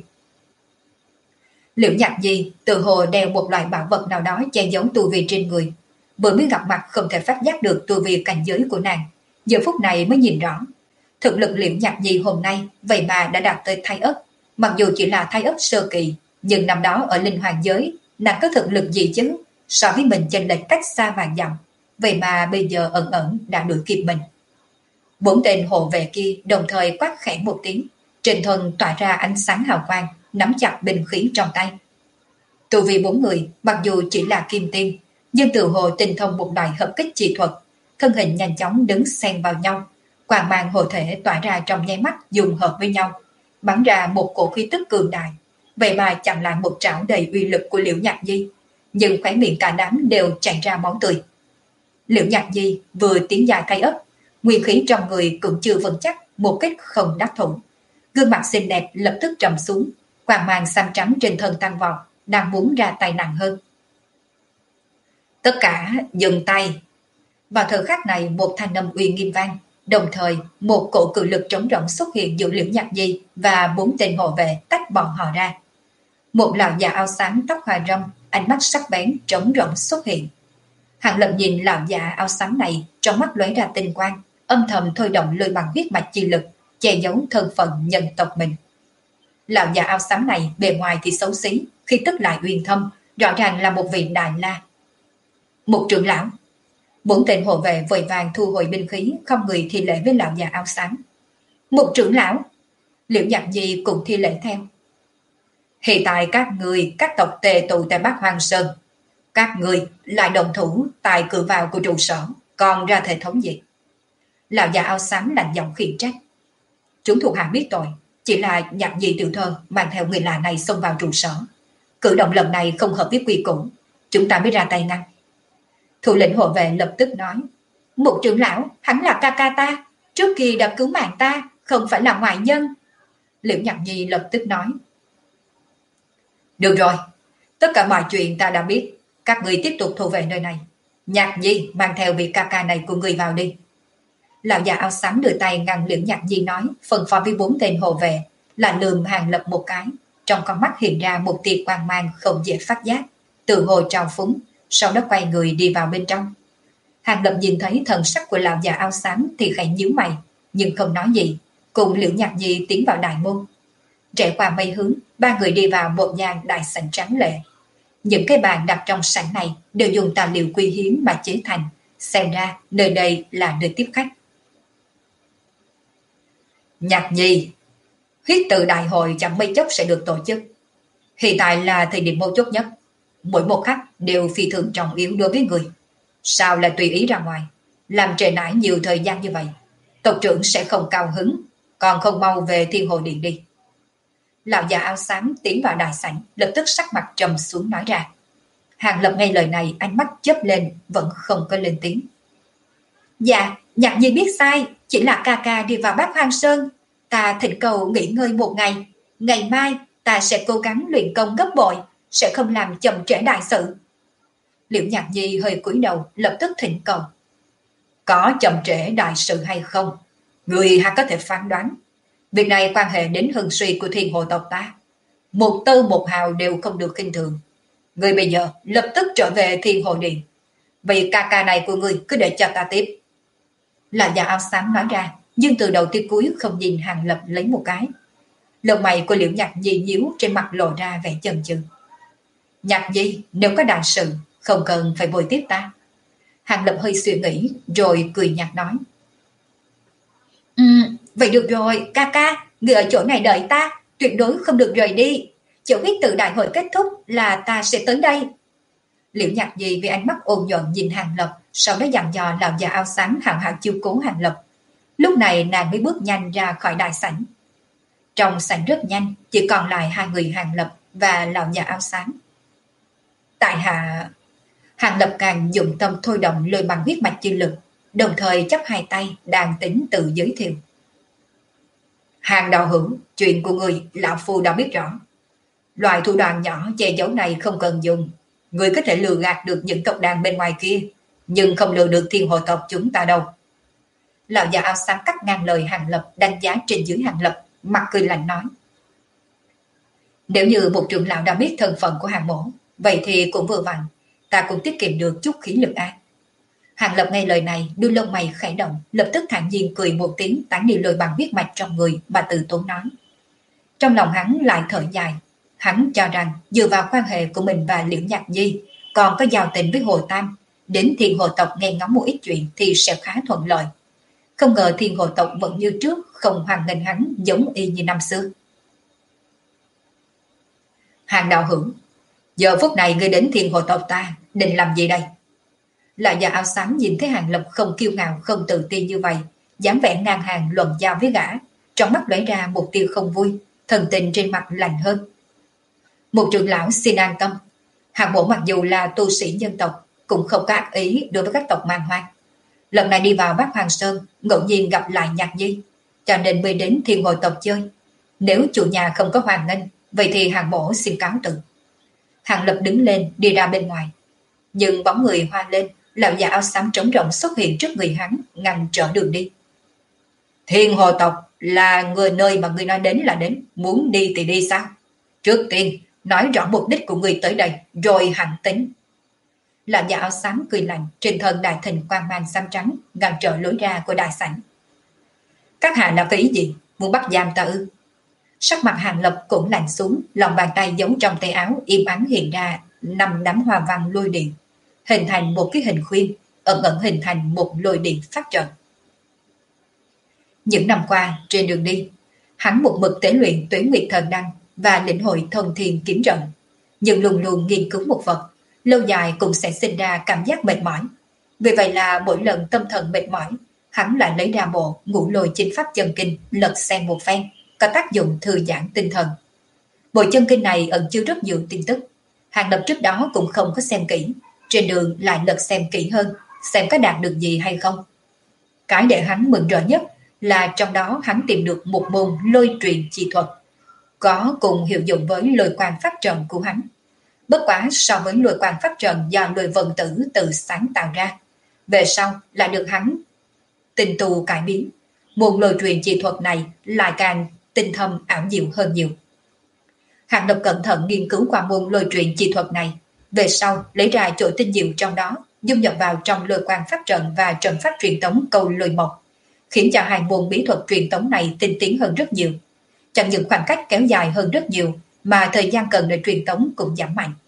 Liễu Nhạc Nhi tự hồ đeo một loại bảo vật nào đó che giấu tu vi trên người. Vừa mới gặp mặt không thể phát giác được tu vi cảnh giới của nàng, giờ phút này mới nhìn rõ. Thực lực Liễu Nhạc Nhi hôm nay vậy mà đã đạt tới thái ất. Mặc dù chỉ là thái ất sơ kỳ, nhưng năm đó ở linh hoàng giới nàng có thực lực gì chứ? So với mình chênh lệch cách xa vạn dặm, vậy mà bây giờ ẩn ẩn đã đuổi kịp mình. 4 tên hộ vệ kia đồng thời quát khẽ một tiếng, trên thân tỏa ra ánh sáng hào quang, nắm chặt binh khí trong tay. Tu vi 4 người mặc dù chỉ là kim tiên, nhưng tự hồ tinh thông một loại hợp kích chi thuật, thân hình nhanh chóng đứng xen vào nhau, quang mang hộ thể tỏa ra trong nháy mắt dùng hợp với nhau, bắn ra một cổ khí tức cường đại. Vậy mà chặn lại một trảo đầy uy lực của Liễu Nhạc Nhi, nhưng khóe miệng cả đám đều chảy ra máu tươi. Liễu Nhạc Nhi vừa tiến dài thay ấp, nguyên khí trong người cũng chưa vững chắc, một kích không đắc thủ. Gương mặt xinh đẹp lập tức trầm xuống, quang mang xám trắng trên thân tăng vọt, đang muốn ra tay nặng hơn. Tất cả dừng tay. Vào thời khắc này một thanh âm uy nghiêm vang, đồng thời một cổ cự lực trống rỗng xuất hiện giữa Liễu Nhạc Nhi và 4 tên hộ vệ tách bọn họ ra. Một lão già áo xám tóc hoa râm, ánh mắt sắc bén trống rỗng xuất hiện. Hàng Lập nhìn lão già áo xám này, trong mắt lóe ra tinh quang, âm thầm thôi động lôi bằng huyết mạch chi lực, che giấu thân phận nhân tộc mình. Lão già áo xám này bề ngoài thì xấu xí, khi tức lại uyên thâm, rõ ràng là một vị đại la. Một trưởng lão. 4 tên hộ vệ vội vàng thu hồi binh khí, không người thi lễ với lão già áo xám. Một trưởng lão. Liễu Nhạc Nhi cũng thi lễ theo. Hiện tại các tộc tề tụ tại Bắc Hoang Sơn, các người lại đồng thủ tại cửa vào của trụ sở, còn ra thể thống gì? Lão già áo xám lạnh giọng khiển trách. Chúng thuộc hạ biết tội, chỉ là Nhạc Nhi tiểu thơ mang theo người lạ này xông vào trụ sở. Cử động lần này không hợp với quy củ, chúng ta mới ra tay ngăn. Thủ lĩnh hộ vệ lập tức nói. Một trưởng lão, hắn là ca ca ta, trước khi đã cứu mạng ta, không phải là ngoại nhân. Liễu Nhạc Nhi lập tức nói. Được rồi, tất cả mọi chuyện ta đã biết, các người tiếp tục thu về nơi này. Nhạc Nhi mang theo vị ca ca này của người vào đi. Lão già áo xám đưa tay ngăn Liễu Nhạc Nhi nói, phân phó với 4 tên hộ vệ, là lườm Hàng Lập một cái, trong con mắt hiện ra một tia quang mang không dễ phát giác, tự hồ trào phúng, sau đó quay người đi vào bên trong. Hàng Lập nhìn thấy thần sắc của lão già áo xám thì khẽ nhíu mày, nhưng không nói gì, cùng Liễu Nhạc Nhi tiến vào đại môn. Trải qua mấy hướng, 3 người đi vào một gian đại sảnh tráng lệ. Những cái bàn đặt trong sảnh này đều dùng tài liệu quý hiếm mà chế thành, xem ra nơi đây là nơi tiếp khách. Nhạc Nhi, huyết tự đại hội chẳng mấy chốc sẽ được tổ chức. Hiện tại là thời điểm mấu chốt nhất, mỗi một khắc đều phi thường trọng yếu đối với người. Sao lại tùy ý ra ngoài, làm trễ nải nhiều thời gian như vậy? Tộc trưởng sẽ không cao hứng, còn không mau về Thiên Hồ Điện đi. Lão già áo xám tiến vào đại sảnh, lập tức sắc mặt trầm xuống nói ra. Hàng Lập nghe lời này, ánh mắt chớp lên, vẫn không có lên tiếng. Dạ, Nhạc Nhi biết sai, chỉ là ca ca đi vào Bắc Hoang Sơn. Ta thỉnh cầu nghỉ ngơi một ngày, ngày mai ta sẽ cố gắng luyện công gấp bội, sẽ không làm chậm trễ đại sự. Liễu Nhạc Nhi hơi cúi đầu, lập tức thỉnh cầu. Có chậm trễ đại sự hay không, người hay có thể phán đoán. Việc này quan hệ đến hưng suy của Thiên Hồ tộc ta, một tơ một hào đều không được khinh thường. Người bây giờ lập tức trở về Thiên Hồ Điện. Vì ca ca này của người cứ để cho ta tiếp. Là già áo xám nói ra, nhưng từ đầu tới cuối không nhìn Hàng Lập lấy một cái. Lông mày của Liễu Nhạc Nhi nhíu, trên mặt lộ ra vẻ chần chừ. Nhạc Nhi, nếu có đại sự, không cần phải bồi tiếp ta. Hàng Lập hơi suy nghĩ, rồi cười nhạt nói. Vậy được rồi, ca ca, người ở chỗ này đợi ta, tuyệt đối không được rời đi. Chỉ biết tự đại hội kết thúc là ta sẽ tới đây. Liễu Nhạc Nhi với ánh mắt ôn nhuận nhìn Hàng Lập, sau đó dặn dò lão già áo xám hào hào chiêu cố Hàng Lập. Lúc này nàng mới bước nhanh ra khỏi đại sảnh. Trong sảnh rất nhanh, chỉ còn lại hai người Hàng Lập và lão già áo xám. Tại hạ, Hàng Lập càng dùng tâm thôi động lôi bằng huyết mạch chi lực, đồng thời chắp hai tay đang tính tự giới thiệu. Hàng đạo hữu, chuyện của người lão phu đã biết rõ. Loại thủ đoạn nhỏ che giấu này không cần dùng. Người có thể lừa gạt được những tộc đàn bên ngoài kia, nhưng không lừa được thiên hồ tộc chúng ta đâu. Lão già áo xám cắt ngang lời Hàng Lập, đánh giá trên dưới Hàng Lập, mặt cười lạnh nói. Nếu như một trưởng lão đã biết thân phận của Hàng mổ, vậy thì cũng vừa vặn, ta cũng tiết kiệm được chút khí lực á. Hàng Lập nghe lời này, đôi lông mày khẽ động, lập tức thản nhiên cười một tiếng, tán đi lôi bằng huyết mạch trong người mà từ tốn nói. Trong lòng hắn lại thở dài, hắn cho rằng dựa vào quan hệ của mình và Liễu Nhạc Nhi, còn có giao tình với Hồ Tam, đến thiên hồ tộc nghe ngóng một ít chuyện thì sẽ khá thuận lợi. Không ngờ thiên hồ tộc vẫn như trước, không hoan nghênh hắn giống y như năm xưa. Hàng đạo hữu, giờ phút này ngươi đến thiên hồ tộc ta, định làm gì đây? Lão già áo xám nhìn thấy Hàng Lập không kiêu ngạo, không tự tin như vậy, dáng vẻ ngang hàng luận giao với gã, trong mắt lóe ra một tia không vui, thần tình trên mặt lạnh hơn. Một trưởng lão xin an tâm, Hàng mổ mặc dù là tu sĩ nhân tộc, cũng không có ác ý đối với các tộc man hoang. Lần này đi vào Bát Hoàng Sơn, ngẫu nhiên gặp lại Nhạc Nhi, cho nên mới đến thiên hồ tộc chơi. Nếu chủ nhà không có hoan nghênh, vậy thì Hàng mổ xin cáo từ. Hàng Lập đứng lên đi ra bên ngoài, nhưng bóng người hoa lên, lão già áo xám trống rỗng xuất hiện trước người hắn, ngăn trở đường đi. Thiên hồ tộc là người nơi mà người nói đến là đến, muốn đi thì đi sao? Trước tiên nói rõ mục đích của người tới đây, rồi hẳn tính. Lão già áo xám cười lạnh, trên thân đại thịnh quang mang xám trắng, ngăn trở lối ra của đại sảnh. Các hạ là cái ý gì? Muốn bắt giam ta ư? Sắc mặt Hàng Lập cũng lạnh xuống, lòng bàn tay giấu trong tay áo im ắng hiện ra 5 đám hoa văn lôi điện, hình thành một cái hình khuyên, ẩn ẩn hình thành một lôi điện phát trận. Những năm qua trên đường đi, hắn một mực tế luyện Tuế Nguyệt Thần Đăng và lĩnh hội Thông Thiên Kiếm Trận, nhưng luôn luôn nghiên cứu một vật, lâu dài cũng sẽ sinh ra cảm giác mệt mỏi. Vì vậy là mỗi lần tâm thần mệt mỏi, hắn lại lấy ra bộ Ngũ Lôi Chinh Pháp Chân Kinh lật xem một phen, có tác dụng thư giãn tinh thần. Bộ chân kinh này ẩn chứa rất nhiều tin tức, Hàng Lập trước đó cũng không có xem kỹ, trên đường lại lật xem kỹ hơn, xem có đạt được gì hay không. Cái để hắn mừng rỡ nhất là trong đó hắn tìm được một môn lôi truyền chi thuật, có cùng hiệu dụng với lôi quang pháp trận của hắn. Bất quá so với lôi quang pháp trận do lôi vân tử tự sáng tạo ra, về sau lại được hắn tinh tu cải biến, môn lôi truyền chi thuật này lại càng tinh thâm ảo diệu hơn nhiều. Hàng Lập cẩn thận nghiên cứu qua môn lôi truyền chi thuật này, về sau lấy ra chỗ tinh diệu trong đó, dung nhập vào trong lôi quang pháp trận và trận pháp truyền tống câu lôi mộc, khiến cho hai môn bí thuật truyền tống này tinh tiến hơn rất nhiều. Chẳng những khoảng cách kéo dài hơn rất nhiều, mà thời gian cần để truyền tống cũng giảm mạnh.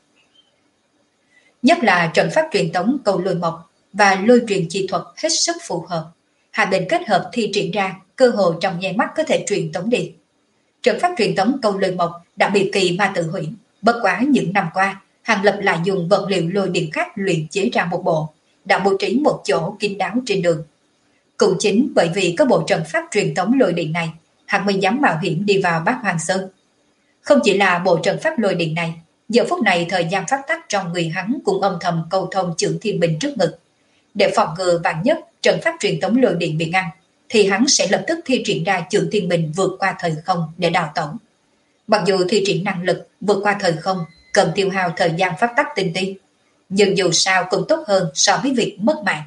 Nhất là trận pháp truyền tống câu lôi mộc và lôi truyền chi thuật hết sức phù hợp, hai bên kết hợp thi triển ra, cơ hồ trong nháy mắt có thể truyền tống đi. Trận pháp truyền tống câu lôi mộc đã bị kỳ ma tự hủy, bất quá những năm qua, Hàng Lập lại dùng vật liệu lôi điện khác luyện chế ra một bộ, đã bố trí một chỗ kín đáo trên đường. Cũng chính bởi vì có bộ trận pháp truyền tống lôi điện này, hắn mới dám mạo hiểm đi vào Bát Hoàng Sơn. Không chỉ là bộ trận pháp lôi điện này, giờ phút này thời gian pháp tắc trong người hắn cũng âm thầm câu thông chưởng thiên bình trước ngực. Để phòng ngừa vạn nhất trận pháp truyền tống lôi điện bị ngăn, thì hắn sẽ lập tức thi triển ra chưởng thiên bình vượt qua thời không để đào tẩu. Mặc dù thi triển năng lực vượt qua thời không cần tiêu hao thời gian pháp tắc tinh ti, nhưng dù sao cũng tốt hơn so với việc mất mạng.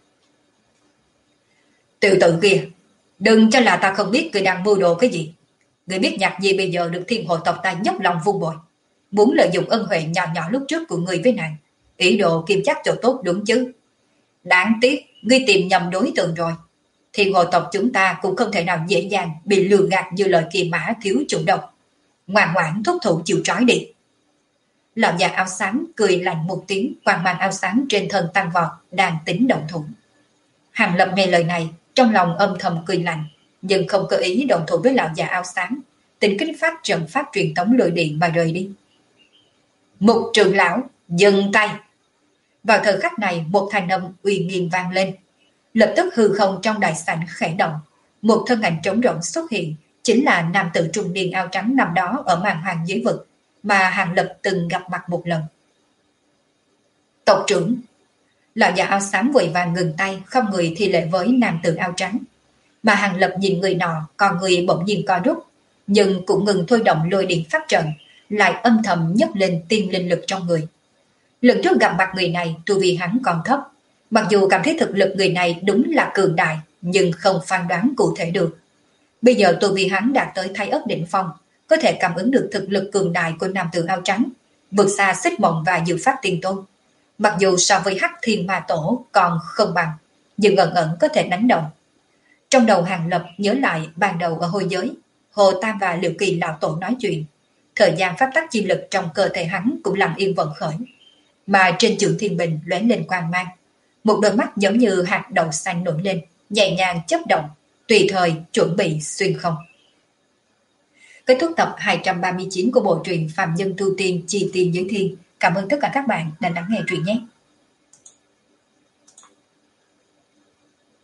Tiểu tử kia, đừng cho là ta không biết người đang mưu đồ cái gì. Người biết Nhạc Nhi bây giờ được thiên hồ tộc ta nhóc lòng vun bồi, muốn lợi dụng ân huệ nhỏ nhỏ lúc trước của người với nàng, ý đồ kim chắc cho tốt đúng chứ. Đáng tiếc, ngươi tìm nhầm đối tượng rồi. Thiên hồ tộc chúng ta cũng không thể nào dễ dàng bị lừa gạt như lời kỳ mã thiếu chủ độc. Ngoan ngoãn thúc thủ chịu trói đi. Lão già áo xám cười lạnh một tiếng, quang mang áo xám trên thân tăng vọt, đang tính động thủ. Hàng Lập nghe lời này, trong lòng âm thầm cười lạnh, nhưng không có ý đồng thủ với lão già áo xám, tính kích phát trận pháp truyền tống lôi điện mà rời đi. Mục trưởng lão, dừng tay! Vào thời khắc này, một thanh âm uy nghiêm vang lên. Lập tức hư không trong đại sảnh khẽ động, một thân ảnh trống rỗng xuất hiện, chính là nam tử trung niên áo trắng năm đó ở màn hoàng giới vực mà Hàng Lập từng gặp mặt một lần. Tộc trưởng! Lão già áo xám vội vàng ngừng tay, không người thi lễ với nam tử áo trắng. Mà Hàng Lập nhìn người nọ, còn người bỗng nhiên co rút, nhưng cũng ngừng thôi động lôi điện pháp trận, lại âm thầm nhấc lên tiên linh lực trong người. Lần trước gặp mặt người này, tu vi hắn còn thấp, mặc dù cảm thấy thực lực người này đúng là cường đại, nhưng không phán đoán cụ thể được. Bây giờ tu vi hắn đạt tới Thái Ất đỉnh phong, có thể cảm ứng được thực lực cường đại của nam tử áo trắng, vượt xa Xích Mộng và Diệu Pháp Tiên Tôn. Mặc dù so với Hắc Thiên Ma Tổ còn không bằng, nhưng ẩn ẩn có thể đánh đồng. Trong đầu Hàng Lập nhớ lại ban đầu ở hôi giới, Hồ Tam và Liệu Kỳ lão tổ nói chuyện, thời gian pháp tắc chi lực trong cơ thể hắn cũng lặng yên vận khởi, mà trên trường thiên bình lóe lên quang mang, một đôi mắt giống như hạt đậu xanh nổi lên, nhẹ nhàng chớp động, tùy thời chuẩn bị xuyên không. Kết thúc tập 239 của bộ truyện Phàm Nhân Tu Tiên Chi Tiên Giới Thiên. Cảm ơn tất cả các bạn đã lắng nghe truyện nhé.